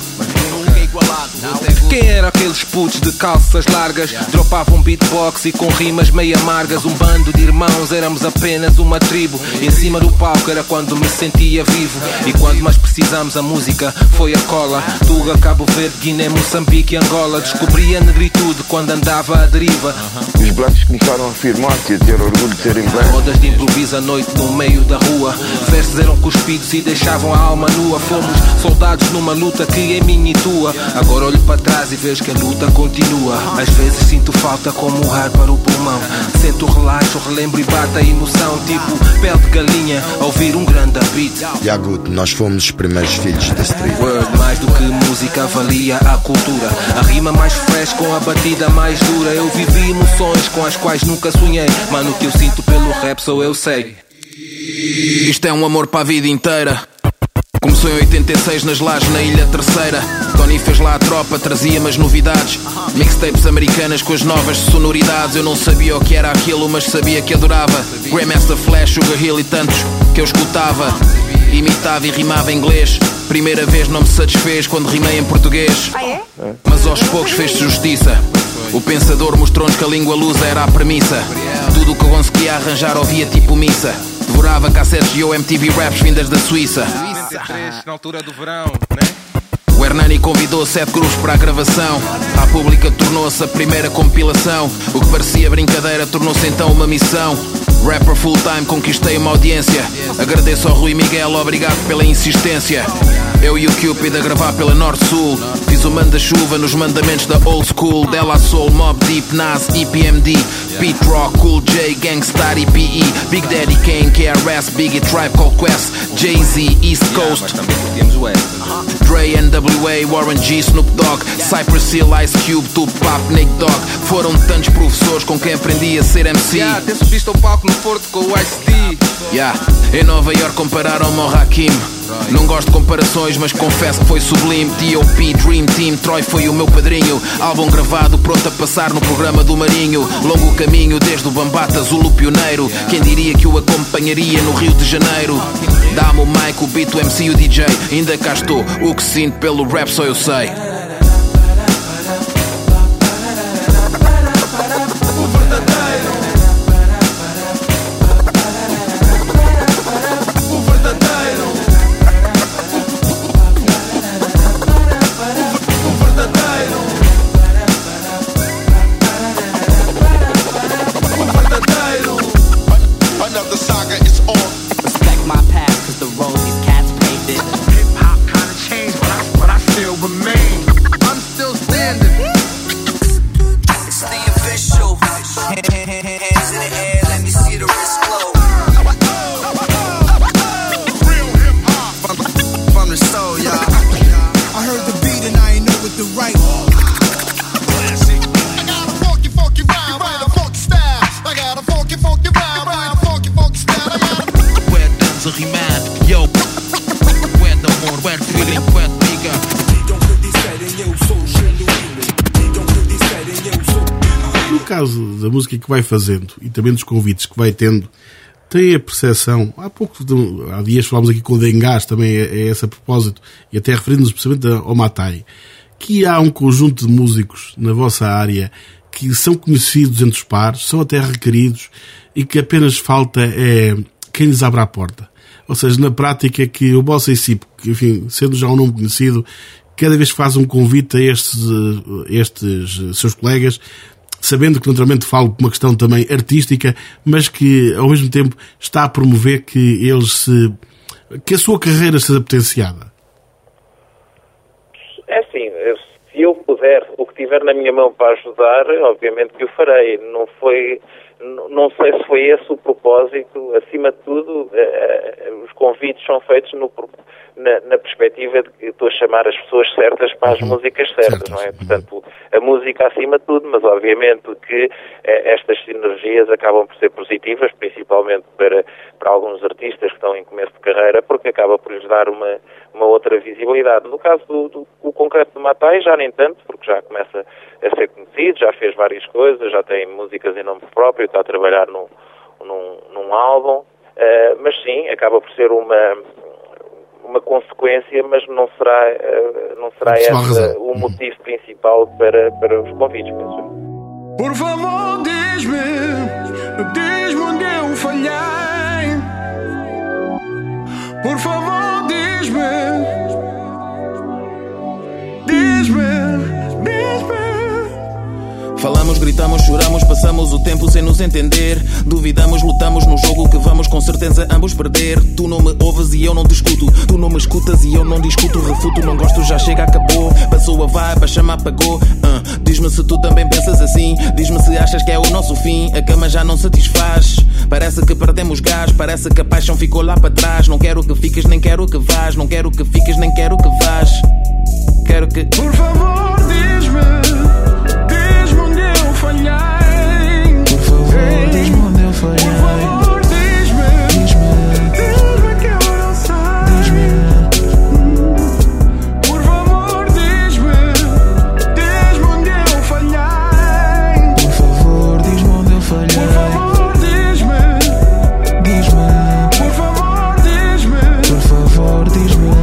quem era aqueles putos de calças largas? Dropavam beatbox e com rimas meio amargas. Um bando de irmãos, éramos apenas uma tribo. Em cima do palco era quando me sentia vivo. E quando mais precisamos a música foi a cola. Tuga, Cabo Verde, Guiné, Moçambique e Angola. Descobri a negritude quando andava à deriva. Os blancos começaram a afirmar-se e a ter orgulho de serem blancos. Rodas de improviso à noite no meio da rua. Versos eram cuspidos e deixavam a alma nua. Fomos soldados numa luta que é minha e tua. Agora olho para trás e vejo que a luta continua. Às vezes sinto falta como um ar para o pulmão. Sento relaxo, relembro e bate a emoção. Tipo pele de galinha, a ouvir um grande beat. Yeah, good, nós fomos os primeiros filhos da street. Word, mais do que música valia a cultura. A rima mais fresh com a batida mais dura. Eu vivi emoções com as quais nunca sonhei. Mano, o que eu sinto pelo rap só eu sei. Isto é um amor para a vida inteira. Começou em oitenta e seis nas Lajes, na Ilha Terceira. Tony fez lá a tropa, trazia-me as novidades. Mixtapes americanas com as novas sonoridades. Eu não sabia o que era aquilo, mas sabia que adorava. Grandmaster Flash, Sugar Hill e tantos que eu escutava. Imitava e rimava em inglês. Primeira vez não me satisfez quando rimei em português. Mas aos poucos fez-se justiça. O pensador mostrou-nos que a língua lusa era a premissa. Tudo o que eu conseguia arranjar ouvia tipo missa. Devorava cassetes e o M T V Raps vindas da Suíça. Na altura do verão, né? O Hernani convidou sete grupos para a gravação. A Pública tornou-se a primeira compilação. O que parecia brincadeira tornou-se então uma missão. Rapper full time, conquistei uma audiência. Agradeço ao Rui Miguel, obrigado pela insistência. Eu e o Cupid a gravar pela Norte-Sul. Fiz o manda-chuva nos mandamentos da old school. Della Soul, Mob Deep, Nas, E P M D, Pete Rock, Cool J, Gangstar, E P E, Big Daddy Kane, K R S, Biggie, Tribe Called Quest, Jay-Z, East Coast, Dre, N W A, Warren G, Snoop Dogg, Cypress Hill, Ice Cube, Tupac, Nate Dogg. Foram tantos professores com quem aprendi a ser M C. Yeah, até subiste ao palco no Porto com o Ice-T. Yeah. Em Nova York compararam-me ao Hakim. Não gosto de comparações, mas confesso que foi sublime. D O P, Dream Team, Troy foi o meu padrinho. Álbum gravado, pronto a passar no programa do Marinho. Longo caminho desde o Bambata, Zulu pioneiro. Quem diria que o acompanharia no Rio de Janeiro? Dá-me o mic, o beat, o M C e o D J. Ainda cá estou, o que sinto pelo rap só eu sei. Da música que vai fazendo e também dos convites que vai tendo, tem a percepção, há pouco, há dias falámos aqui com o Dengás, também é, é esse a propósito, e até referindo-nos especialmente ao Matai, que há um conjunto de músicos na vossa área que são conhecidos entre os pares, são até requeridos e que apenas falta é quem lhes abra a porta. Ou seja, na prática que o Bossa e Cipo, enfim, sendo já um nome conhecido, cada vez que faz um convite a estes, estes seus colegas, sabendo que naturalmente falo por uma questão também artística, mas que ao mesmo tempo está a promover que eles se, que a sua carreira seja potenciada? É assim, se eu puder, o que tiver na minha mão para ajudar, obviamente que o farei. Não foi, não sei se foi esse o propósito. Acima de tudo, os convites são feitos no, na, na perspectiva de que estou a chamar as pessoas certas para as uhum. músicas certas, certo. Não é? Portanto, a música acima de tudo, mas obviamente que eh, estas sinergias acabam por ser positivas, principalmente para, para alguns artistas que estão em começo de carreira, porque acaba por lhes dar uma, uma outra visibilidade. No caso do, do o concreto do Matai, já nem tanto, porque já começa a ser conhecido, já fez várias coisas, já tem músicas em nome próprio, está a trabalhar num, num, num álbum, uh, mas sim, acaba por ser uma... uma consequência, mas não será, uh, não será esse o motivo principal para, para os convites, penso eu. Por favor, diz-me, diz-me onde eu falhei. Por favor, diz-me, diz-me, diz-me. Falamos, gritamos, choramos, passamos o tempo sem nos entender. Duvidamos, lutamos no jogo que vamos com certeza ambos perder. Tu não me ouves e eu não discuto. Tu não me escutas e eu não discuto. Refuto, não gosto, já chega, acabou. Passou a vibe, a chama apagou. uh, Diz-me se tu também pensas assim. Diz-me se achas que é o nosso fim. A cama já não satisfaz. Parece que perdemos gás. Parece que a paixão ficou lá para trás. Não quero que fiques, nem quero que vás. Não quero que fiques, nem quero que vás. Quero que... Por favor, diz-me, falhei. Por favor, diz-me onde eu falhei. Por favor, diz-me, diz-me, diz-me que eu não sei. Diz-me, por favor, diz-me, diz-me onde eu falhei. Por favor, diz-me onde eu falhei. Por favor, diz-me, diz-me, por favor, diz-me, por favor, diz-me.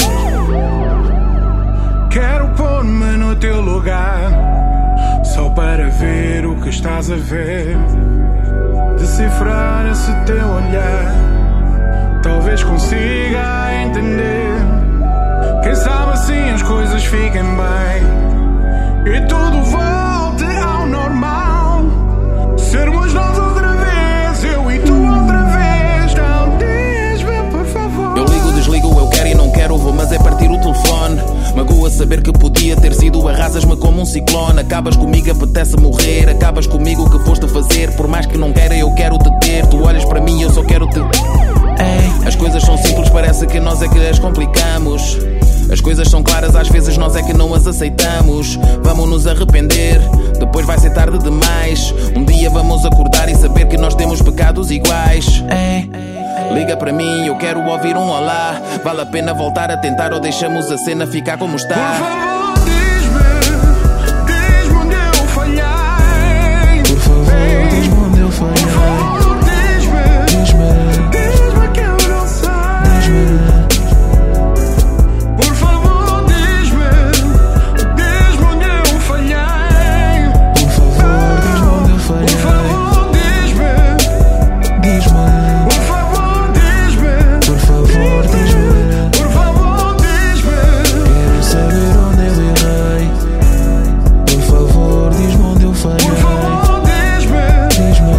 Quero pôr-me no teu lugar, só para ver o que estás a ver, decifrar esse teu olhar, talvez consiga entender. Quem sabe assim as coisas fiquem bem e tudo volte ao normal. Sermos nós outra vez, eu e tu outra vez. Não, diz-me por favor. Eu ligo, desligo, eu quero e não quero, vou, mas é partir o telefone. Magoa saber que podia ter sido, arrasas-me como um ciclone. Acabas comigo, apetece morrer. Acabas comigo, o que foste fazer. Por mais que não queira, eu quero te ter. Tu olhas para mim, eu só quero te... Ei, as coisas são simples, parece que nós é que as complicamos. As coisas são claras, às vezes nós é que não as aceitamos. Vamos nos arrepender, depois vai ser tarde demais. Um dia vamos acordar e saber que nós temos pecados iguais. Ei, liga para mim, eu quero ouvir um olá. Vale a pena voltar a tentar ou deixamos a cena ficar como está? Por favor, diz-me, diz-me onde eu falhei. Por favor, diz-me onde eu falhei. Por favor, diz-me, diz-me, diz-me que eu não sei. Diz-me, por favor, diz-me, diz-me onde eu falhei. por favor, diz-me onde eu falhei. Por favor, diz-me, diz-me, por favor, diz-me, por favor, diz-me, por favor, diz-me. quero saber onde eu errei. Por favor, diz-me onde eu falhei. Por favor, diz-me, diz-me,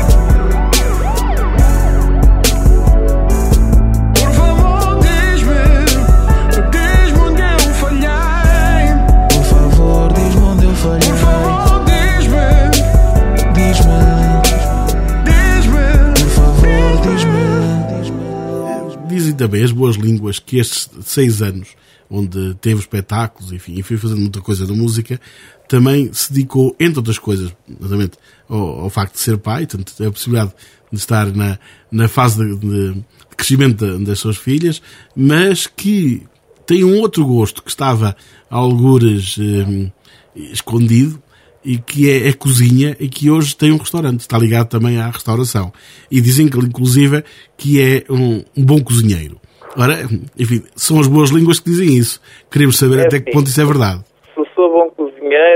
por favor, diz-me, diz-me onde eu falhei. por favor, diz-me onde eu falhei. Por favor, diz-me, Diz-me, diz-me, por favor, diz-me. Dizem também as boas línguas que estes seis anos, onde teve espetáculos, enfim, e foi fazendo muita coisa da música, também se dedicou, entre outras coisas, exatamente, ao, ao facto de ser pai, portanto, a possibilidade de estar na, na fase de, de, de crescimento da, das suas filhas, mas que tem um outro gosto que estava a algures eh, escondido, e que é a cozinha, e que hoje tem um restaurante, está ligado também à restauração. E dizem que, inclusive, que é um, um bom cozinheiro. Ora, enfim, são as boas línguas que dizem isso. Queremos saber É até que assim, ponto isso é verdade. Se sou bom cozinheiro, isto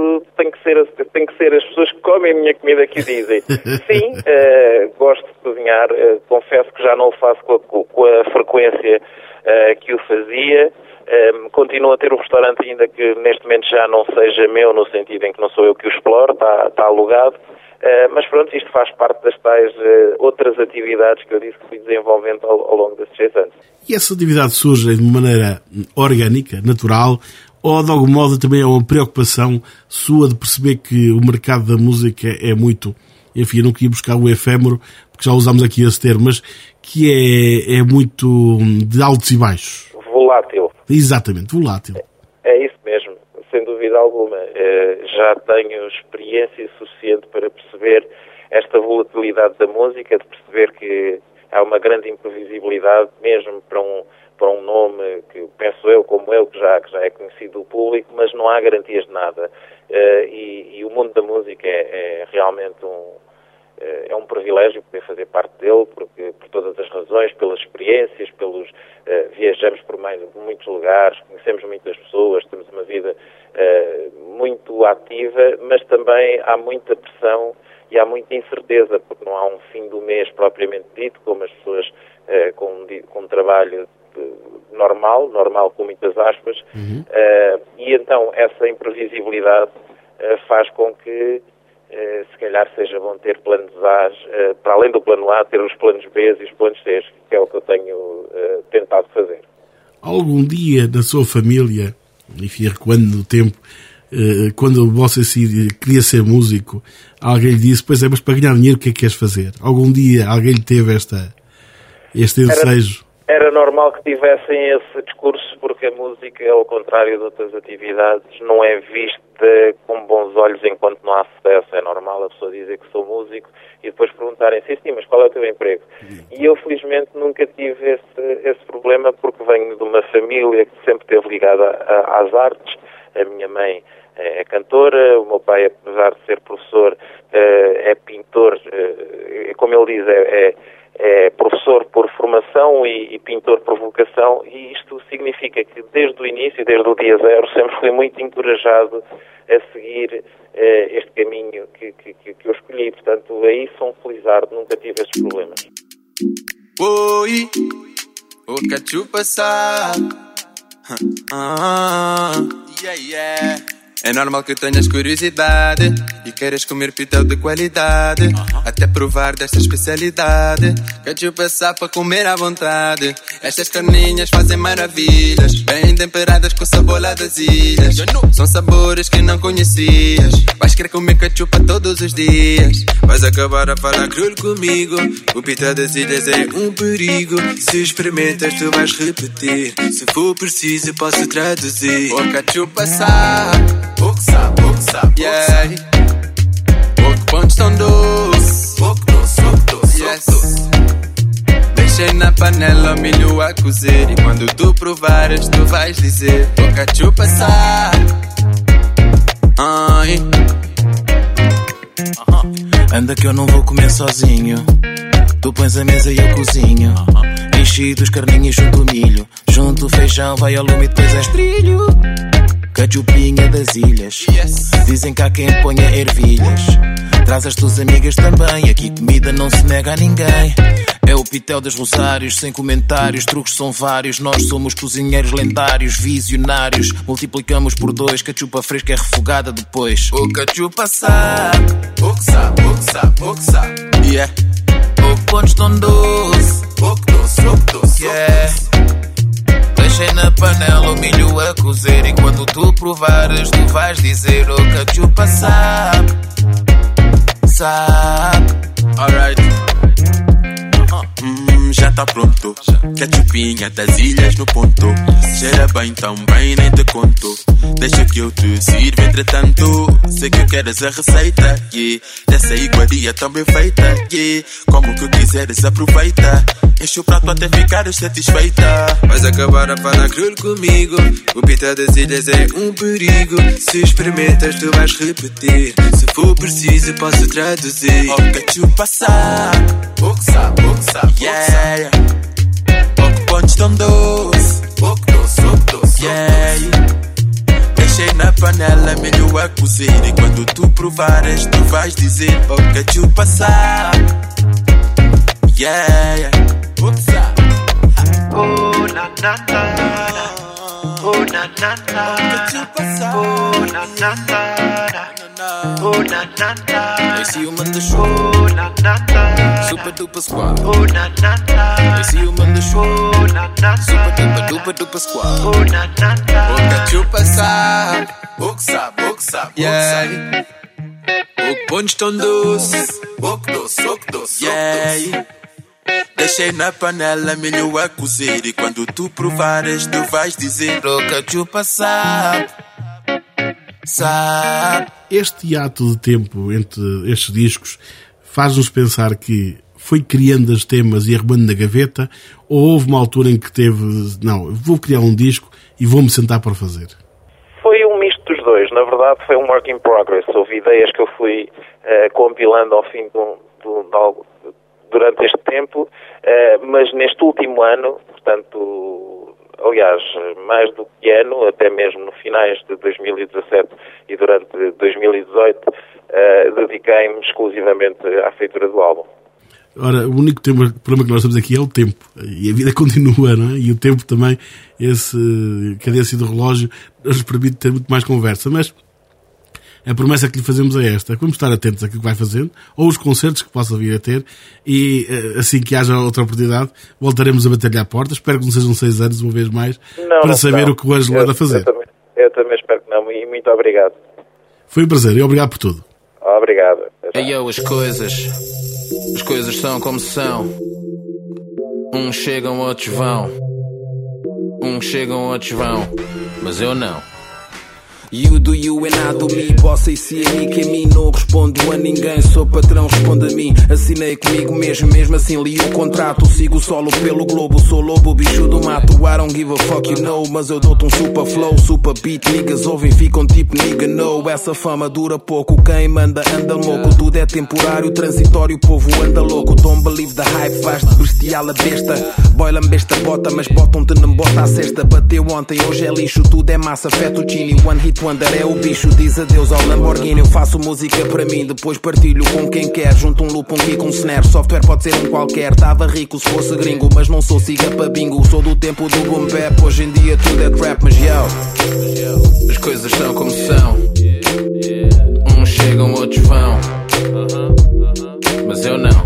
isso tem que ser, tem que ser as pessoas que comem a minha comida que o dizem. Sim, uh, gosto de cozinhar, uh, confesso que já não o faço com a, com a frequência uh, que o fazia. Um, continuo a ter o restaurante, ainda que neste momento já não seja meu, no sentido em que não sou eu que o exploro, está, está alugado. Uh, mas pronto, isto faz parte das tais uh, outras atividades que eu disse que fui desenvolvendo ao, ao longo desses seis anos. E essa atividade surge de maneira orgânica, natural, ou de algum modo também é uma preocupação sua de perceber que o mercado da música é muito, enfim, eu não queria buscar o efêmero, porque já usámos aqui esse termo, mas que é, é muito de altos e baixos. Volátil. Exatamente, volátil. É, é isso mesmo, sem dúvida alguma. É, já tenho experiência suficiente para perceber esta volatilidade da música, de perceber que há uma grande imprevisibilidade, mesmo para um, para um nome que penso eu, como eu, que já, que já é conhecido do público, mas não há garantias de nada. É, e, e o mundo da música é, é realmente um, é um privilégio poder fazer parte dele, porque, por todas as razões, pelas experiências, pelos uh, viajamos por mais, muitos lugares, conhecemos muitas pessoas, temos uma vida uh, muito ativa, mas também há muita pressão e há muita incerteza, porque não há um fim do mês propriamente dito, como as pessoas uh, com, com um trabalho de, normal, normal com muitas aspas, uhum. uh, e então essa imprevisibilidade uh, faz com que Uh, se calhar seja bom ter planos A, uh, para além do plano A, ter os planos B e os planos C, que é o que eu tenho uh, tentado fazer. Algum dia na sua família, enfim, recuando no tempo, uh, quando você se queria ser músico, alguém lhe disse, pois é, mas para ganhar dinheiro o que é que queres fazer? Algum dia alguém lhe teve esta, este ensejo? Era, era normal que tivessem esse discurso, porque a música, ao contrário de outras atividades, não é vista com bons olhos enquanto não há sucesso. É normal a pessoa dizer que sou músico e depois perguntarem, sim, sim, mas qual é o teu emprego? E eu, felizmente, nunca tive esse, esse problema, porque venho de uma família que sempre esteve ligada a, às artes. A minha mãe é cantora, o meu pai, apesar de ser professor, é pintor, como ele diz, é, é é professor por formação e, e pintor por vocação, e isto significa que desde o início, desde o dia zero, sempre fui muito encorajado a seguir eh, este caminho que, que, que eu escolhi. Portanto, aí sou um felizardo, nunca tive esses problemas. Oi, o cachupa sabe. Yeah, yeah. É normal que tenhas curiosidade e queiras comer pitel de qualidade, até provar desta especialidade. Quero passar para comer à vontade. Estas carninhas fazem maravilhas, bem temperadas com sabor lá das ilhas. São sabores que não conhecias. Vais querer comer cachupa todos os dias. Vais acabar a falar crulho comigo. O pitel das ilhas é um perigo. Se experimentas tu vais repetir. Se for preciso posso traduzir. O cachupa sabe, o que sabe, o que sabe, yeah. O que pontos tão doce, o que doce, o que doce, yes. Doce. Deixei na panela o milho a cozer, e quando tu provares tu vais dizer, o cachupa sabe. Ai. Uh-huh. Anda que eu não vou comer sozinho. Tu pões a mesa e eu cozinho. Uh-huh. Enchido os carninhos junto o milho, junto o feijão, vai ao lume e depois é estrilho. Cachupinha das ilhas, yes. Dizem que há quem ponha ervilhas. Traz as tuas amigas também, aqui comida não se nega a ninguém. É o pitel das Rosários, sem comentários, truques são vários. Nós somos cozinheiros lendários, visionários. Multiplicamos por dois, cachupa fresca é refogada depois. O cachupa sabe, o que sabe, o que sabe, o que sabe, yeah. O que pontos tão doce, o que doce, o que doce, yeah. Deixei na panela o milho a cozer, e quando tu provares tu vais dizer, o cachupa sabe, sabe. Alright. Hum, já tá pronto. Cachupinha das ilhas no ponto. Cheira bem, tão bem, nem te conto. Deixa que eu te sirva entretanto. Sei que queres a receita, yeah. Dessa iguaria tão bem feita, yeah. Como que quiseres aproveita. Enche o prato até ficares satisfeita. Vais acabar a falar crulho comigo. O pitel das ilhas é um perigo. Se experimentas tu vais repetir. Se for preciso posso traduzir. O cachupa sabe, o que sabe, o que sabe, yeah. O que pontos tão doce, o que doce, o que doce, yeah. Deixei na panela milho a a cozer. E quando tu provares, tu vais dizer: boca chupa sabe. Yeah, yeah. What's up? Oh na na na, oh na na na, oh na na na, oh na na na. Esse é o manda show. Oh na na na, Super duper squad. oh na na na. Esse é o manda show. Oh na na Super duper na, duper duper squad. oh na na na. Boca chupa sabe. Boca sabe, boca sabe, Yeah. boca pões tão doce. Boca doce, boca doce, yeah. Deixei na panela milho a cozer. E quando tu provares, tu vais dizer: boca chupa sabe. Sabe. Este ato de tempo entre estes discos faz-nos pensar que foi criando os temas e arrumando na gaveta, ou houve uma altura em que teve, não, vou criar um disco e vou-me sentar para fazer? Foi um misto dos dois. Na verdade, foi um work in progress. Houve ideias que eu fui uh, compilando ao fim de um, de um, de algo, durante este tempo, uh, mas neste último ano, portanto, aliás, mais do que ano, até mesmo no finais de dois mil e dezassete e durante dois mil e dezoito, uh, dediquei-me exclusivamente à feitura do álbum. Ora, o único tema, problema que nós temos aqui é o tempo. E a vida continua, não é? E o tempo também, esse cadência do relógio, nos permite ter muito mais conversa. Mas a promessa que lhe fazemos é esta: vamos estar atentos àquilo que vai fazendo, ou os concertos que possa vir a ter, e assim que haja outra oportunidade, voltaremos a bater-lhe à porta. Espero que não sejam seis anos, uma vez mais, não, para não, saber não. o que o Ângelo anda a fazer. Eu também, eu também espero que não, e muito obrigado. Foi um prazer, e obrigado por tudo. Obrigado. Ei, eu, as coisas, as coisas são como são. Uns chegam, outros vão. Uns chegam, outros vão. Mas eu não. You do you and I do me. Bossa e se a mim que a mim não respondo a ninguém. Sou patrão, responde a mim. Assinei comigo mesmo, mesmo assim li o contrato. Sigo solo pelo globo, sou lobo, bicho do mato. I don't give a fuck, you know. Mas eu dou-te um super flow, super beat. Niggas ouvem, ficam tipo nigga no. Essa fama dura pouco, quem manda anda louco. Tudo é temporário, transitório, o povo anda louco. Don't believe the hype, faz de bestial a besta. Boy lambesta bota, mas botam-te não bota a cesta. Bateu ontem, hoje é lixo, tudo é massa. Fettuccine, one hit wonder é o bicho. Diz adeus ao Lamborghini. Eu faço música para mim, depois partilho com quem quer. Junto um loop, um kick, um snare. Software pode ser um qualquer. Tava rico se fosse gringo, mas não sou siga para bingo. Sou do tempo do boom bap, hoje em dia tudo é trap. Mas yo, as coisas são como são. Uns chegam, outros vão. Mas eu não.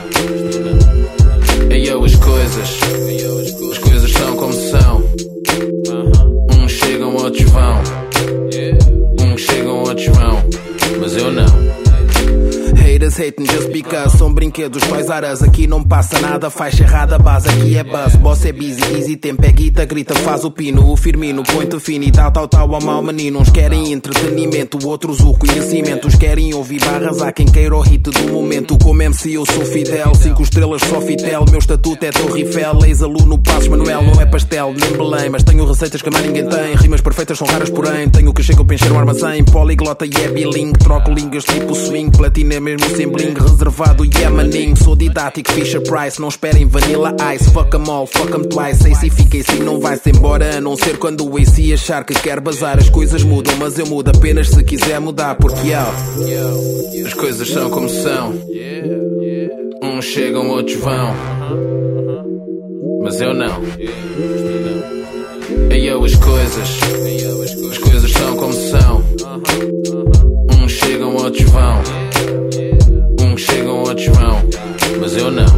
Ei, yo, as coisas, as coisas são como são. Uns chegam, outros vão. Uns chegam, outros vão. Mas eu não. Haters hating just because são brinquedos Toys R Us. Aqui não passa nada, faixa errada, base aqui é buzz. Boss é busy, easy, tempo é guita, grita, faz o pino. O Firmino, põe-te fino e tal, tal, tal ao mau menino. Uns querem entretenimento, outros o conhecimento. Uns querem ouvir barras, há quem queira o hit do momento. Como M C eu sou fidel, cinco estrelas só fitel. Meu estatuto é Torre Eiffel, ex-aluno Passos Manuel. Não é pastel, nem Belém, mas tenho receitas que mais ninguém tem. Rimas perfeitas são raras, porém tenho que chego para encher um armazém. Poliglota e é bilingue, troco línguas tipo swing. Platina mesmo sem bling, reservado e é maninho. Sou didático, Fisher Price, não esperem Vanilla Ice. Fuck em all, fuck em twice. A C fica em si, não vai-se embora. A não ser quando o A C achar que quer bazar. As coisas mudam, mas eu mudo apenas se quiser mudar. Porque yo, as coisas são como são. Uns chegam, outros vão. Mas eu não. Ei, yo, as coisas, as coisas são como são. Uns chegam, outros vão. Uns chegam, outros vão. Mas eu não.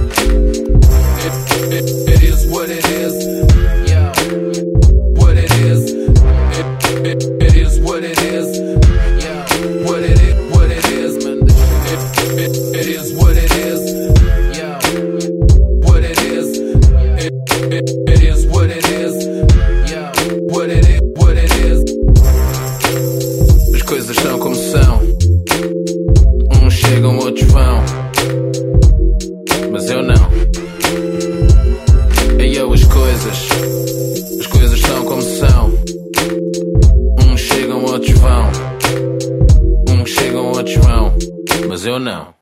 It, it, it is what it is. Yeah. What it is. It, it, it is what it is. Yeah. What it is. What it is. It, it, it is what it is. Yeah. What it is. It, it, it is what it is. Yeah. What it is. What it is. As coisas são como são. Uns chegam, outros vão. Mas eu não. Ei, eu, as coisas, as coisas são como são. Uns chegam, outros vão. Uns chegam, outros vão. Mas eu não.